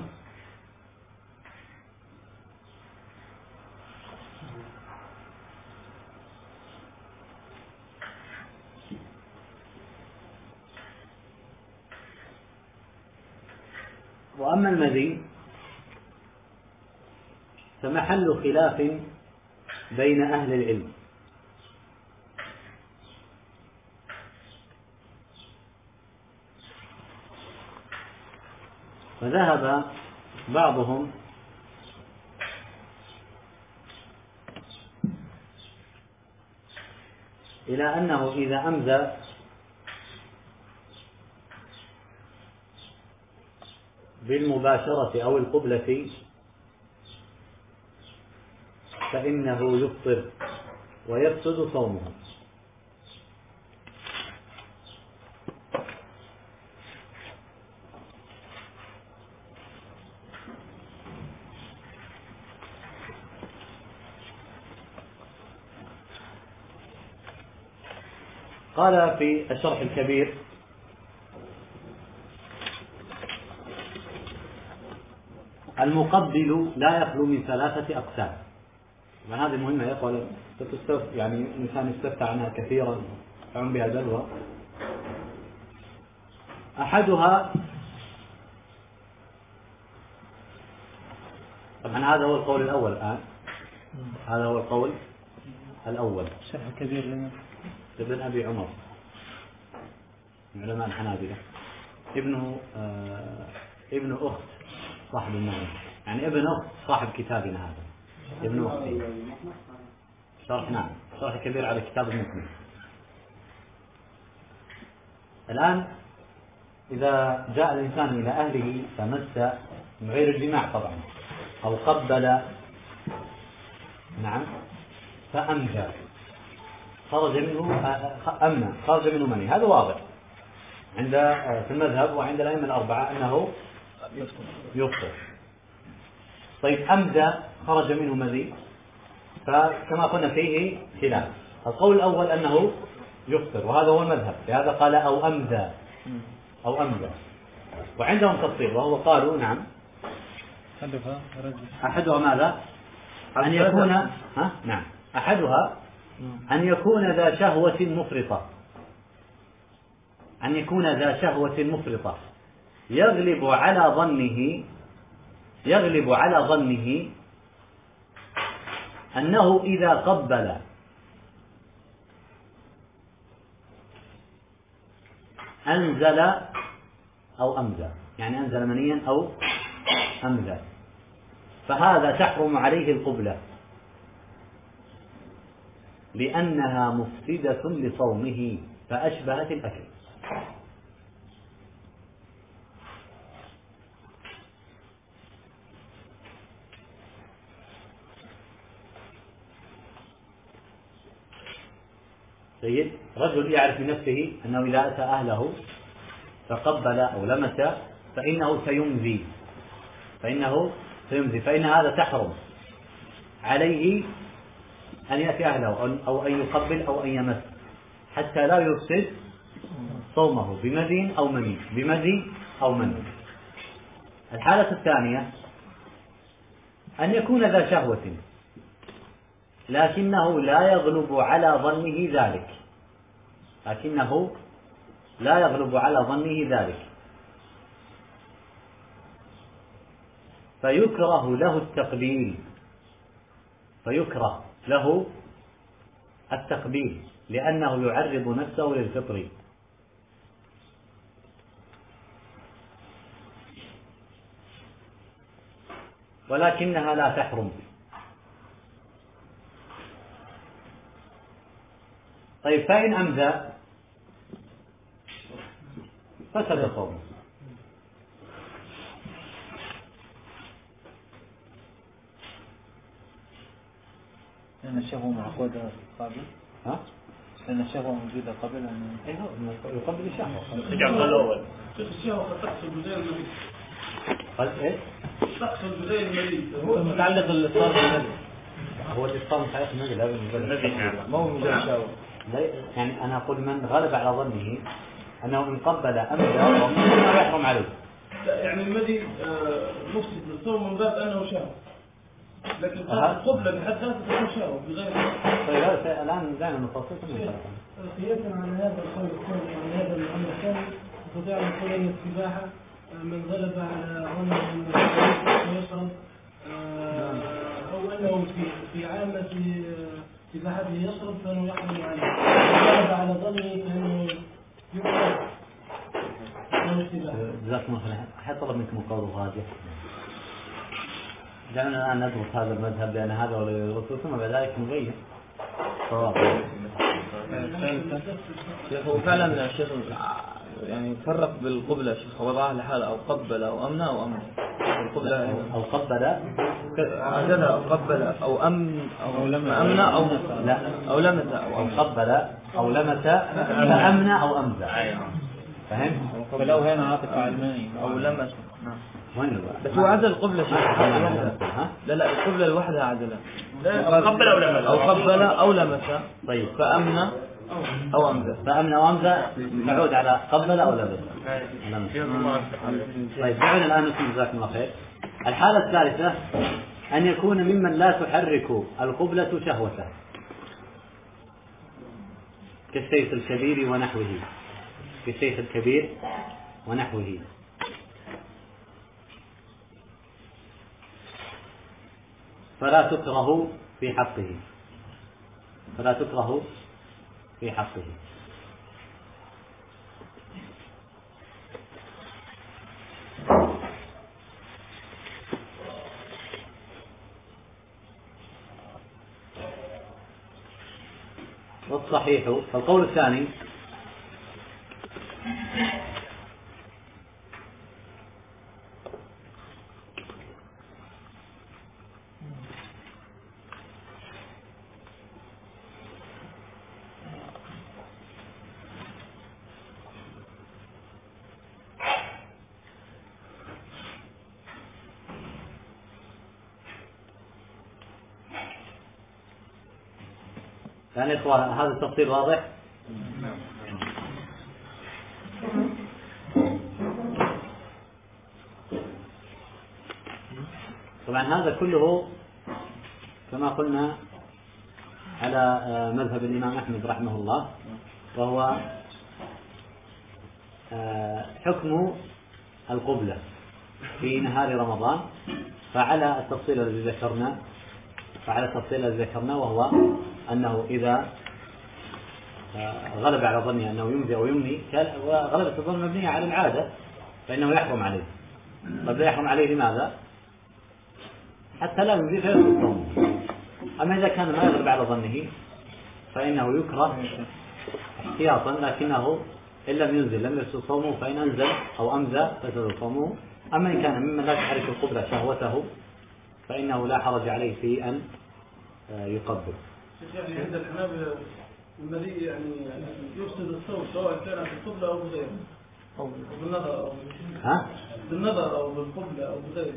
Speaker 1: وأما المذي فمحل خلاف بين أهل العلم، فذهب بعضهم إلى أنه إذا أمذى بالمباشرة أو القبلة فإنه يفطر ويفسد صومه. قال في الشرح الكبير المقبل لا يخلو من ثلاثة أقسام. وهذه مهمة يا أخوان، يعني الإنسان يستفتى عنها كثيرا يعم بها البلوى. أحدها، طبعا هذا هو القول الأول الآن، هذا هو القول الأول.
Speaker 7: شرح كبير لنا
Speaker 1: ابن أبي عمر من علماء الحنابلة، ابن أخت صاحب النغم، يعني ابن أخت صاحب كتابنا هذا، ابن أختي. شرح نعم الشرح الكبير على كتاب المكمل. الآن إذا جاء الإنسان إلى أهله فمس من غير الجماع طبعا أو قبل، نعم، فأمجى، خرج منه مني، هذا واضح عند في المذهب وعند الأئمة الأربعة أنه يفطر. طيب أمجى خرج منه مذي، فكما قلنا فيه خلاف. القول الأول أنه يفطر وهذا هو المذهب، لهذا قال أو أمجى وعندهم تفصيل وهو قالوا نعم أحدها ماذا؟ أن يكون نعم أحدها أن يكون ذا شهوة مفرطة، أن يكون ذا شهوة مفرطة يغلب على ظنه أنه إذا قبل أنزل أو أمزى، يعني أنزل منيا أو أمزى، فهذا تحرم عليه القبلة لأنها مفسدة لصومه فأشبهت الأكل. سيد رجل يعرف من نفسه أنه إذا أتى أهله فقبل أو لمس فإنه سيمزي، فإن هذا تحرم عليه أن يأتي أهله أو أن يقبل أو أن يمس حتى لا يفسد صومه بمزي أو مني. الحالة الثانية أن يكون ذا شهوة لكنه لا يغلب على ظنه ذلك، فيكره له التقبيل لأنه يعرض نفسه للفطر. ولكنها لا تحرم. طيب فإن أمزى فسد صومه.
Speaker 7: لأن الشهوة معقودة قبل، لأن الشهوة موجودة قبل أن
Speaker 1: يقبل الشهوة.
Speaker 6: يجعل الأول.
Speaker 4: الشهوة قد تحصل بداية المريض.
Speaker 1: قال إيه؟
Speaker 4: تحصل بداية المريض.
Speaker 2: هو متعلق الإفطار بالمذي.
Speaker 1: هو الإفطار متعلق بالمذي، لا بالمذي.
Speaker 2: ما هو مجرد شهوة.
Speaker 1: يعني أنا أقول من غلب على ظنه أنه إن قبل أمزى ما يحرم عليه.
Speaker 4: يعني المذي مفسد للصوم من باب أنه شهوة. لكن القبلة بحد ذاتها تكون شهوة بغير.
Speaker 1: طيب الآن دعنا نفصل
Speaker 5: قياسا على هذا القول على هذا الأمر الثاني نستطيع أن نقول أن السباحة من غلب على ظنه أنه يشرب أو أنه في عامة سباحته يشرب فإنه يحرم عليه، غلب على ظنه فإنه يكره السباحة.
Speaker 1: جزاكم الله خير. أحد طلب منكم قول راجح. دعنا الآن ندرس هذا المذهب لأن هذا هو الرسول ثم بعد ذلك نغير صواب.
Speaker 2: هو فعلا الشيخ يعني فرق بالقبلة شيخ، وضعها لحالة أو قبل أو أمنى أو أمنى. القبلة
Speaker 1: أو قبل
Speaker 2: عدد أو قبل أو أمن أو أمنى أو
Speaker 1: لا
Speaker 2: أو لمس
Speaker 1: أو قبل أو لمس فأمنى أو أمزى. فهم؟
Speaker 7: فلو هنا عاطفة على الماني
Speaker 2: أو لمس.
Speaker 1: بس
Speaker 2: هو عدل القبلة شيء. لا القبلة لوحدها عدلة.
Speaker 6: أو قبل أو لمس.
Speaker 2: أو قبل أو لمس.
Speaker 1: طيب
Speaker 2: فأمنى أو أمزى.
Speaker 1: فأمنى أو أمزى تعود على قبل أو لمس. طيب دعونا الآن نسمع جزاكم الله خير. الحالة الثالثة أن يكون ممن لا تحرك القبلة شهوته كالشيخ الكبير ونحوه. فلا تكره في حقه. والصحيح فالقول الثاني يعني إخوان هذا التفصيل واضح؟ طبعا هذا كله كما قلنا على مذهب الإمام أحمد رحمه الله، وهو حكم القبلة في نهار رمضان، فعلى التفصيل الذي ذكرنا وهو أنه إذا غلب على ظنه أنه يمضي أو يمني، وغلبة الظن مبنية على العادة، فإنه يحرم عليه. طيب لا يحرم عليه لماذا؟ حتى لا يمضي فيسقط صومه. أما إذا كان ما يغلب على ظنه فإنه يكره احتياطا، لكنه إن لم ينزل لم يفسد صومه، فإن أنزل أو أمزى فسد صومه. أما إن كان ممن لا تحرك القبلة شهوته فإنه لا حرج عليه في أن يقبل.
Speaker 4: يعني عند الحنابلة المذي يعني يفسد الصوم سواء كان في القبلة أو بغيره، أو بالنظر أو بالقبلة أو بغيره.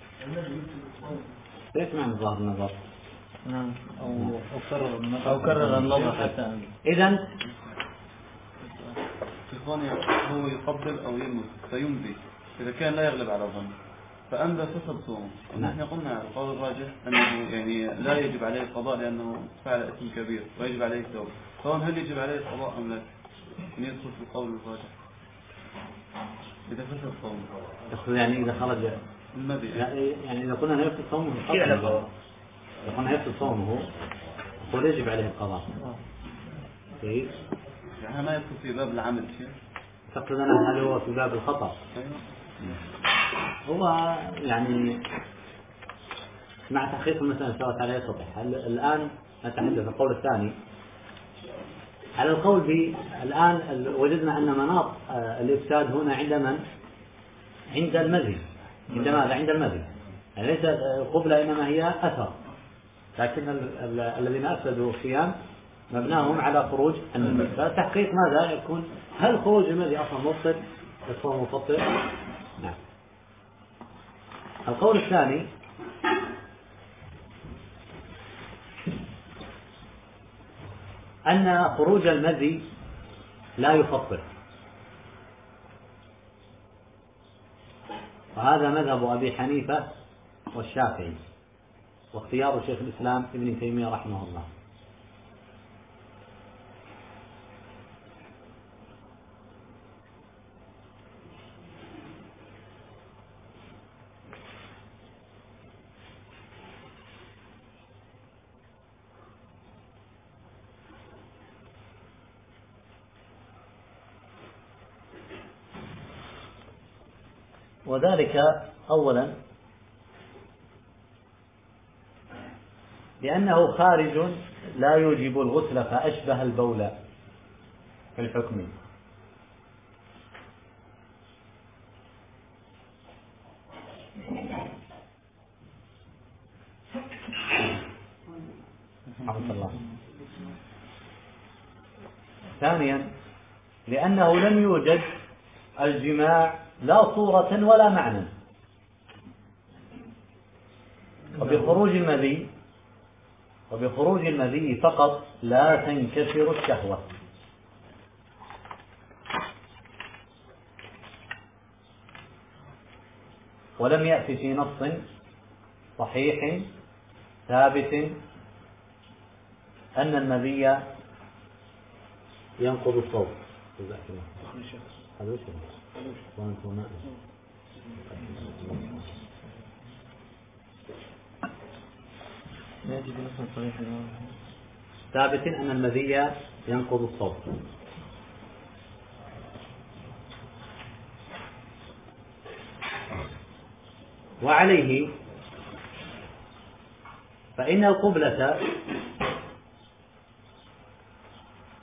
Speaker 1: ليش معنى ظاهر النظر؟
Speaker 7: نعم.
Speaker 2: أو كرر النظر حتى.
Speaker 1: إذن
Speaker 9: هو يقبل أو ينمي فيمضي إذا كان لا يغلب على ظنه، فأمضى فسد صومه. نحن قلنا القول الراجح أنه يعني لا يجب عليه القضاء لأنه فعل اسم كبير ويجب عليه التوبة. فهون هل يجب عليه القضاء أم لا؟ يدخل في القول الراجح إذا فسد صومه.
Speaker 1: يقصد يعني إذا خرج
Speaker 9: المذي،
Speaker 1: يعني إذا قلنا يفسد صومه إذا قلنا يفسد صومه يقول يجب عليه القضاء. كيف؟
Speaker 9: يعني ما يدخل في باب العمل شيء.
Speaker 1: تقصد أنا هل هو في باب الخطأ؟ هو يعني مع تحقيق المسألة سواء عليه يستطيع. الآن نتحدث القول الثاني على القول الآن وجدنا أن مناط الإفساد هنا عند من؟ عند المذي. عند ماذا؟ عند المذي. يعني ليس القبلة إنما هي أثر، لكن الذين أفسدوا الصيام مبناهم على خروج المذي. فتحقيق ماذا يكون؟ هل خروج المذي أصلا مفطر؟ الصوم مفطر؟ نعم. القول الثاني أن خروج المذي لا يفطر، وهذا مذهب أبي حنيفة والشافعي واختيار شيخ الإسلام ابن تيمية رحمه الله. وذلك أولا لأنه خارج لا يوجب الغسل فأشبه البول في الحكم، رحمة الله. ثانيا لأنه لم يوجد الجماع لا صورة ولا معنى، وبخروج المذي فقط لا تنكسر الشهوة. ولم يأتي في نص صحيح ثابت أن المذي ينقض الصوم. ثابت أن المذي ينقض الصوم. وعليه فإن القبلة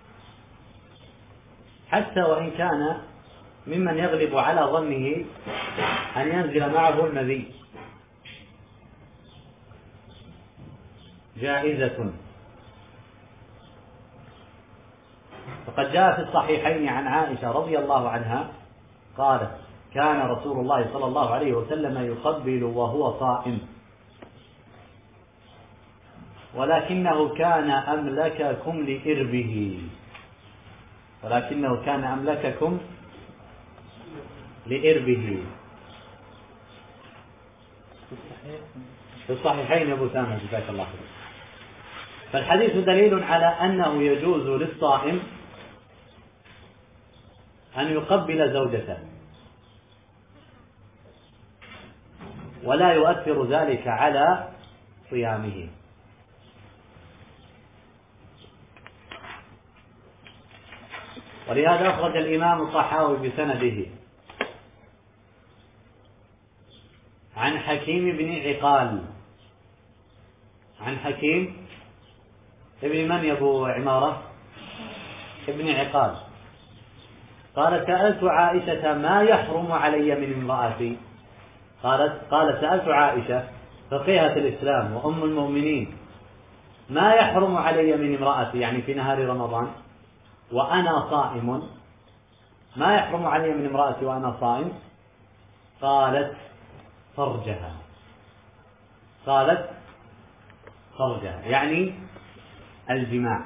Speaker 1: حتى وإن كان ممن يغلب على ظنه أن ينزل معه المذي جائزة. فقد جاء في الصحيحين عن عائشة رضي الله عنها قالت: كان رسول الله صلى الله عليه وسلم يقبل وهو صائم، ولكنه كان أملككم لإربه. ولكنه كان أملككم لإربه. في الصحيحين أبو سامة جزاك الله خير. فالحديث دليل على أنه يجوز للصائم أن يقبل زوجته، ولا يؤثر ذلك على صيامه. ولهذا أخرج الإمام الطحاوي بسنده عن حكيم بن عقال، عن حكيم ابن من يبو عمارة ابن عقال قال: سألت عائشة ما يحرم علي من امرأتي. قال سألت عائشة فقيهة الإسلام وأم المؤمنين ما يحرم علي من امرأتي، يعني في نهار رمضان وأنا صائم، ما يحرم علي من امرأتي وأنا صائم؟ قالت: فرجها. قالت: فرجها، يعني الجماع.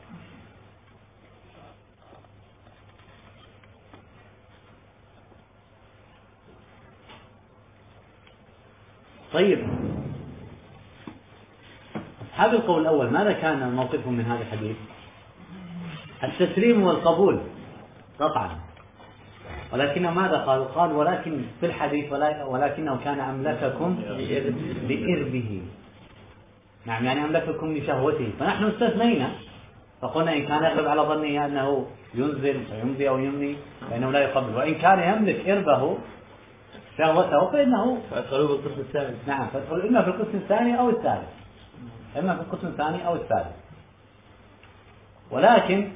Speaker 1: طيب، هذا القول الأول ماذا كان موقفهم من هذا الحديث؟ التسليم والقبول قطعا، ولكنه ماذا قالوا؟ قال: ولكن في الحديث ولكنه كان أملككم لإربه. نعم، يعني أملككم لشهوته، فنحن استثنينا فقلنا إن كان يغلب على ظنه أنه ينزل ويمضي أو يمني فإنه لا يقبل، وإن كان يملك إربه شهوته فإنه
Speaker 2: فأدخلوه بالقسم الثاني.
Speaker 1: نعم، فادخلوا إما في القسم الثاني أو الثالث، إما في القسم الثاني أو الثالث. ولكن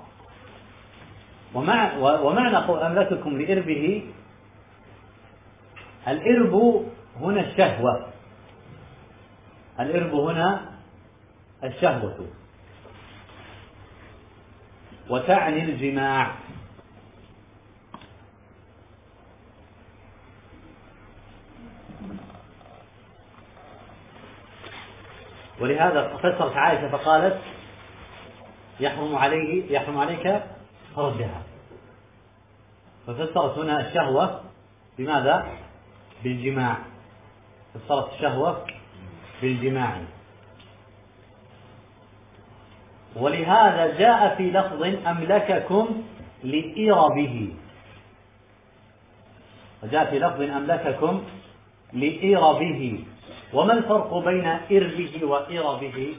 Speaker 1: ومعنى أملككم لإربه، الإرب هنا الشهوة، الإرب هنا الشهوة، وتعني الجماع. ولهذا فسرت عائشة فقالت: يحرم عليك فرجها. ففسرت هنا الشهوة بماذا؟ بالجماع. فسرت الشهوة بالجماع. ولهذا جاء في لفظ أملككم لإربه، وجاء في لفظ أملككم لإربه. وما الفرق بين إربه وإربه؟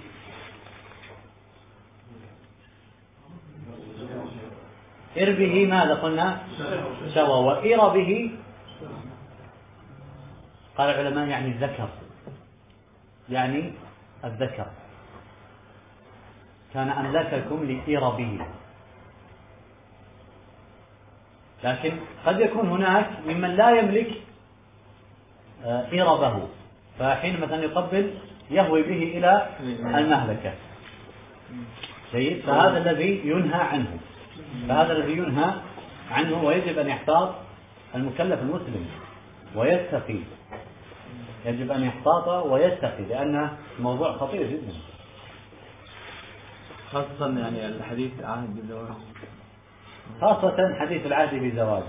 Speaker 1: إربه ماذا قلنا؟ شهوة. وإربه قال العلماء يعني الذكر، يعني الذكر. كان أملككم لإربه. لكن قد يكون هناك ممن لا يملك إربه، فحين مثلا يقبل يهوي به إلى المهلكة. جيد، فهذا الذي ينهى عنه، ويجب أن يحتاط المكلف المسلم ويتقي، يجب أن يحتاط ويتقي، لأن الموضوع خطير جدا،
Speaker 2: خاصة يعني الحديث عهد بالزواج،
Speaker 1: خاصة حديث العهد بزواجه.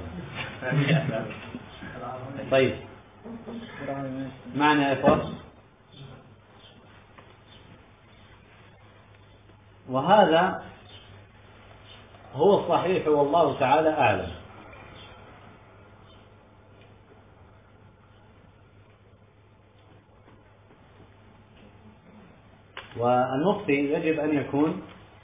Speaker 1: طيب، معنى إخوة، وهذا هو الصحيح والله تعالى أعلم. والمفتي يجب أن يكون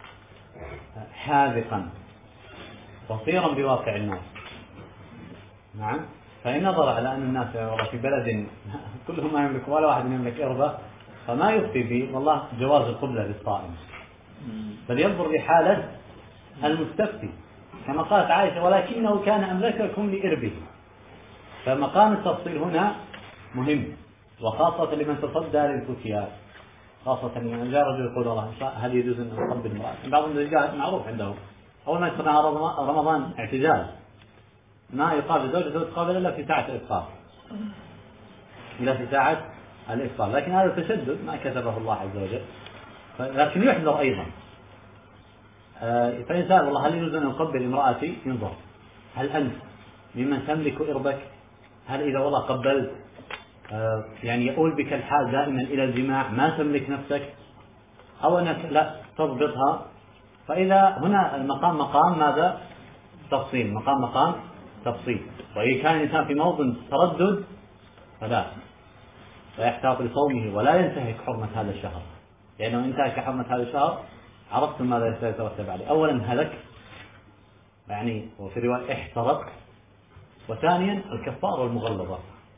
Speaker 1: حاذقا بصيرا بواقع الناس. نعم، فإن نظر على أن الناس في بلد كلهم ما يملك ولا واحد يملك إربة، فما يفتي به والله جواز القبلة للصائم، بل ينظر لحالة المستفتي. كما قالت عائشة ولكنه كان أملككم لإربه. فمقام التفصيل هنا مهم، وخاصة لمن تصدى للفتيات، خاصة لمن جاء رجل يقول والله هل يجوز أن أقبل امرأة؟ بعض الرجال معروف عندهم أول ما يدخل رمضان اعتزال، ما يقابل زوجته تقابل إلا في ساعة الإفطار، إلا في ساعة الإفطار، لكن هذا تشدد ما كتبه الله عز وجل. لكن يحذر أيضا. فإن سأل والله هل يجوز أن أقبل امرأتي؟ ينظر هل أنت ممن تملك إربك؟ هل إذا والله قبلت يعني يؤول بك الحال دائما إلى الجماع ما تملك نفسك، أو أنك لا تضبطها؟ فإذا هنا المقام مقام ماذا؟ تفصيل، مقام تفصيل. وإن كان الإنسان في موطن تردد فلا يحتاط لصومه ولا ينتهك حرمة هذا الشهر، لأنه انتهك حرمة هذا الشهر عرفتم ماذا سيترتب عليه. أولا هلك يعني، وفي رواية احترق، وثانيا الكفارة والمغلظة،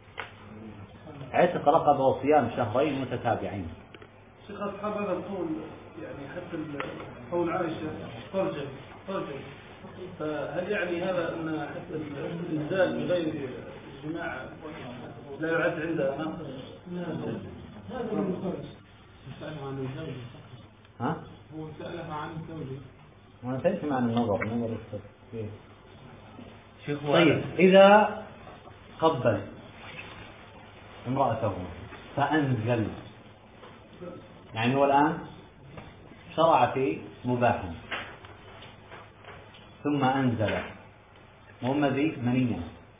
Speaker 1: عتق رقبة وصيام شهرين متتابعين.
Speaker 4: شيخ أصحاب هذا القول يعني حتى قول عائشة فرجا، فهل يعني هذا أن حتى الإنزال بغير الجماع لا يعد عندها؟
Speaker 5: هذا المخرج
Speaker 3: سألها عن الزوج.
Speaker 1: ها؟
Speaker 3: هو سألها عن الزوج.
Speaker 1: ما تنسى عن النظر فيه. طيب إذا قبل امرأته فأنزل، يعني هو الآن شرع في مباح ثم أنزل ممذي منيا،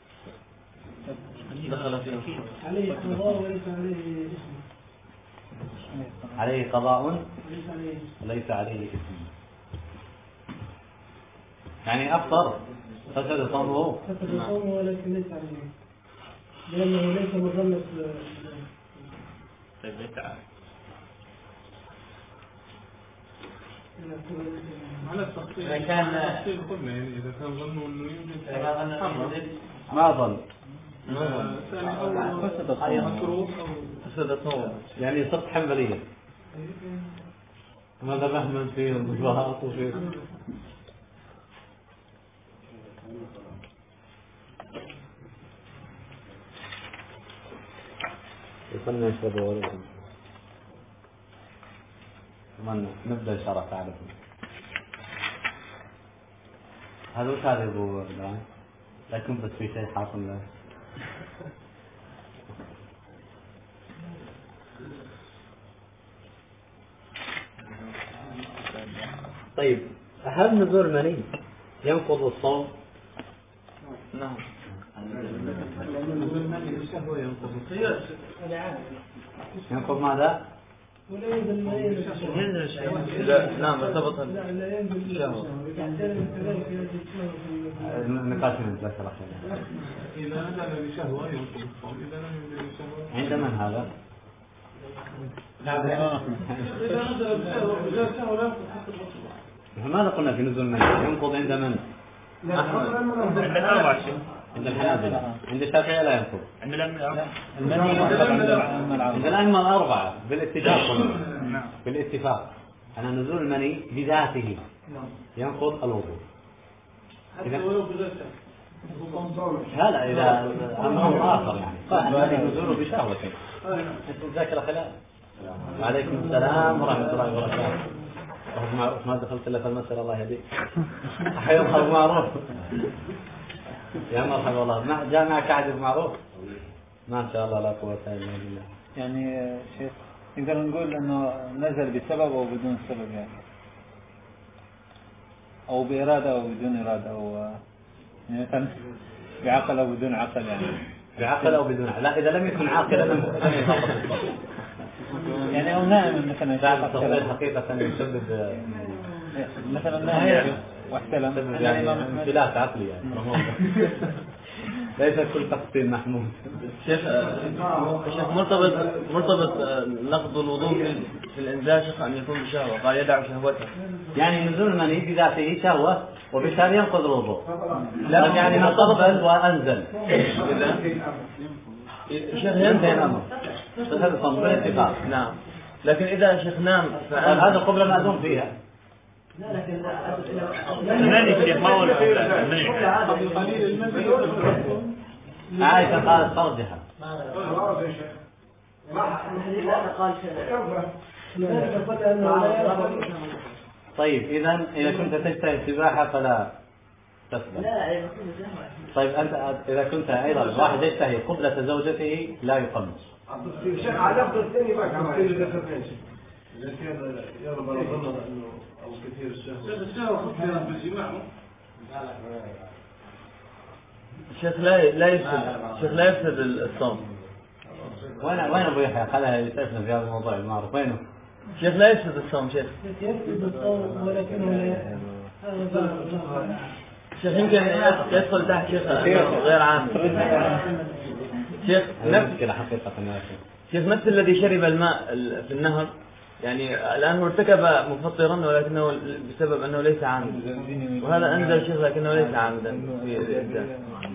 Speaker 2: دخل فيه
Speaker 5: عليه قضاء وليس عليه اسم،
Speaker 1: عليه قضاء وليس عليه اسم، يعني أفطر فسد صومه
Speaker 5: ولكن ليس عليه، لأنه ليس مظلة.
Speaker 6: طيب ليس
Speaker 3: على التفصيل. إذا كان قلنا يعني إذا كان ظنوا إنه يوجد
Speaker 1: ما ظن
Speaker 3: ثاني أول
Speaker 2: فسد صوم،
Speaker 1: يعني صرت حنبلية. ماذا فهمت فيه المشبهات وفيه يصنع يشرب ولكم من نبدأ الشرح تعرفون هذا وش هذا أبو إبراهيم؟ لكن بس في شيء حاصل له. طيب هل نزول المني ينقض الصوم؟
Speaker 2: نعم.
Speaker 1: ينقض ماذا؟
Speaker 2: نعم ارتبط
Speaker 1: النقاش من ذكر
Speaker 3: إذا نزل بشهوة ينقض الصوم، إذا لم ينزل بشهوة
Speaker 1: عند من هذا؟
Speaker 4: إذا نزل بشهوة لا ينقض حتى البطل.
Speaker 1: ماذا قلنا في نزول المني؟ ينقض عند من؟
Speaker 6: عند الأربعة.
Speaker 1: عند الحنابلة. عند الشافعية لا ينقض.
Speaker 6: عند الأربعة.
Speaker 1: عند الأئمة الأربعة بالاتفاق. بالاتفاق أن نزول المني بذاته ينقض الوضوء.
Speaker 4: حتى ولو بذاته.
Speaker 1: لا إذا أمر آخر يعني قال نزوله بشهوة. أنت ذاكرة خلاف. وعليكم السلام ورحمة الله وبركاته. أبو معروف ما دخلت إلا في المسألة الله يهديك. أحيانا أبو معروف يا مرحبا والله ما جاء معك أحد أبو معروف؟ ما شاء الله لا قوة إلا بالله.
Speaker 7: يعني شيخ نقدر نقول إنه نزل بسبب أو بدون سبب يعني، أو بإرادة أو بدون إرادة، أو يعني مثلا بعقل أو بدون عقل يعني.
Speaker 1: بعقل أو بدون عقل. لا إذا لم يكن عاقلا لم يخاطب
Speaker 7: يعني أو نائم مثلا
Speaker 1: بعد التصوير حقيقة يسبب
Speaker 7: مثلا نائم واحتلم
Speaker 1: يعني انفلات عقلي يعني ليس كل تقصير محمود.
Speaker 2: شيخ مرتبط نقض الوضوء في الإنزال شيخ أن يكون بشهوة، قال يدع شهوته،
Speaker 1: يعني نزول المني بذاته شهوة وبالتالي ينقض الوضوء. لا يعني ما قبل وأنزل
Speaker 2: شيخ
Speaker 1: ينتهي الأمر بالاتفاق.
Speaker 2: نعم. لكن إذا شيخ نام
Speaker 1: هذا قبل ما أدوم فيها
Speaker 6: المني الشيخ ما هو المني.
Speaker 1: عائشة قالت فرجها. طيب إذا كنت تجتهد السباحة فلا تسبح. طيب أنت إذا كنت أيضا واحد يجتهد قبلة زوجته لا يقمص.
Speaker 10: الشيخ على لفظ الثاني ما كان إذا كان يرى برضنا إنه أو كثير
Speaker 4: الشهوة خطيرة بالجماع.
Speaker 2: الشيخ لا يفسد الصوم.
Speaker 1: وين أبو يحيى خلها يسألنا في هذا الموضوع المعروف وينه؟
Speaker 2: الشيخ لا يفسد الصوم شيخ.
Speaker 5: يفسد الصوم ولكنه
Speaker 2: شيخ يمكن يدخل تحت شيخ غير عام. شيخ
Speaker 1: كده حقيقة
Speaker 2: شيخ نفس الذي شرب الماء في النهر يعني الآن هو ارتكب مفطرا ولكنه بسبب أنه ليس عامدا، وهذا أنزل شيخ لكنه ليس عامدا في الإنسان.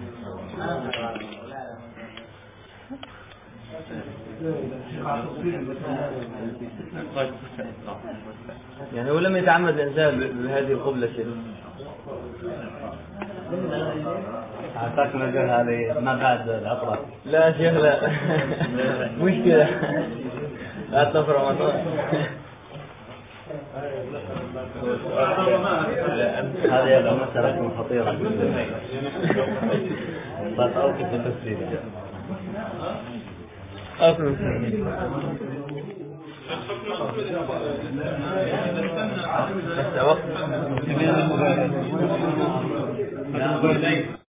Speaker 2: يعني هو لم يتعمد الإنسان بهذه القبلة شيخ.
Speaker 1: أعتقد نقول هذه ما بعد العطلة.
Speaker 2: لا شيخ لا مشكلة لا تفرع رمضان.
Speaker 1: هذه يبقى مسألة خطيرة بس أوقف بتفسير
Speaker 2: بس وقت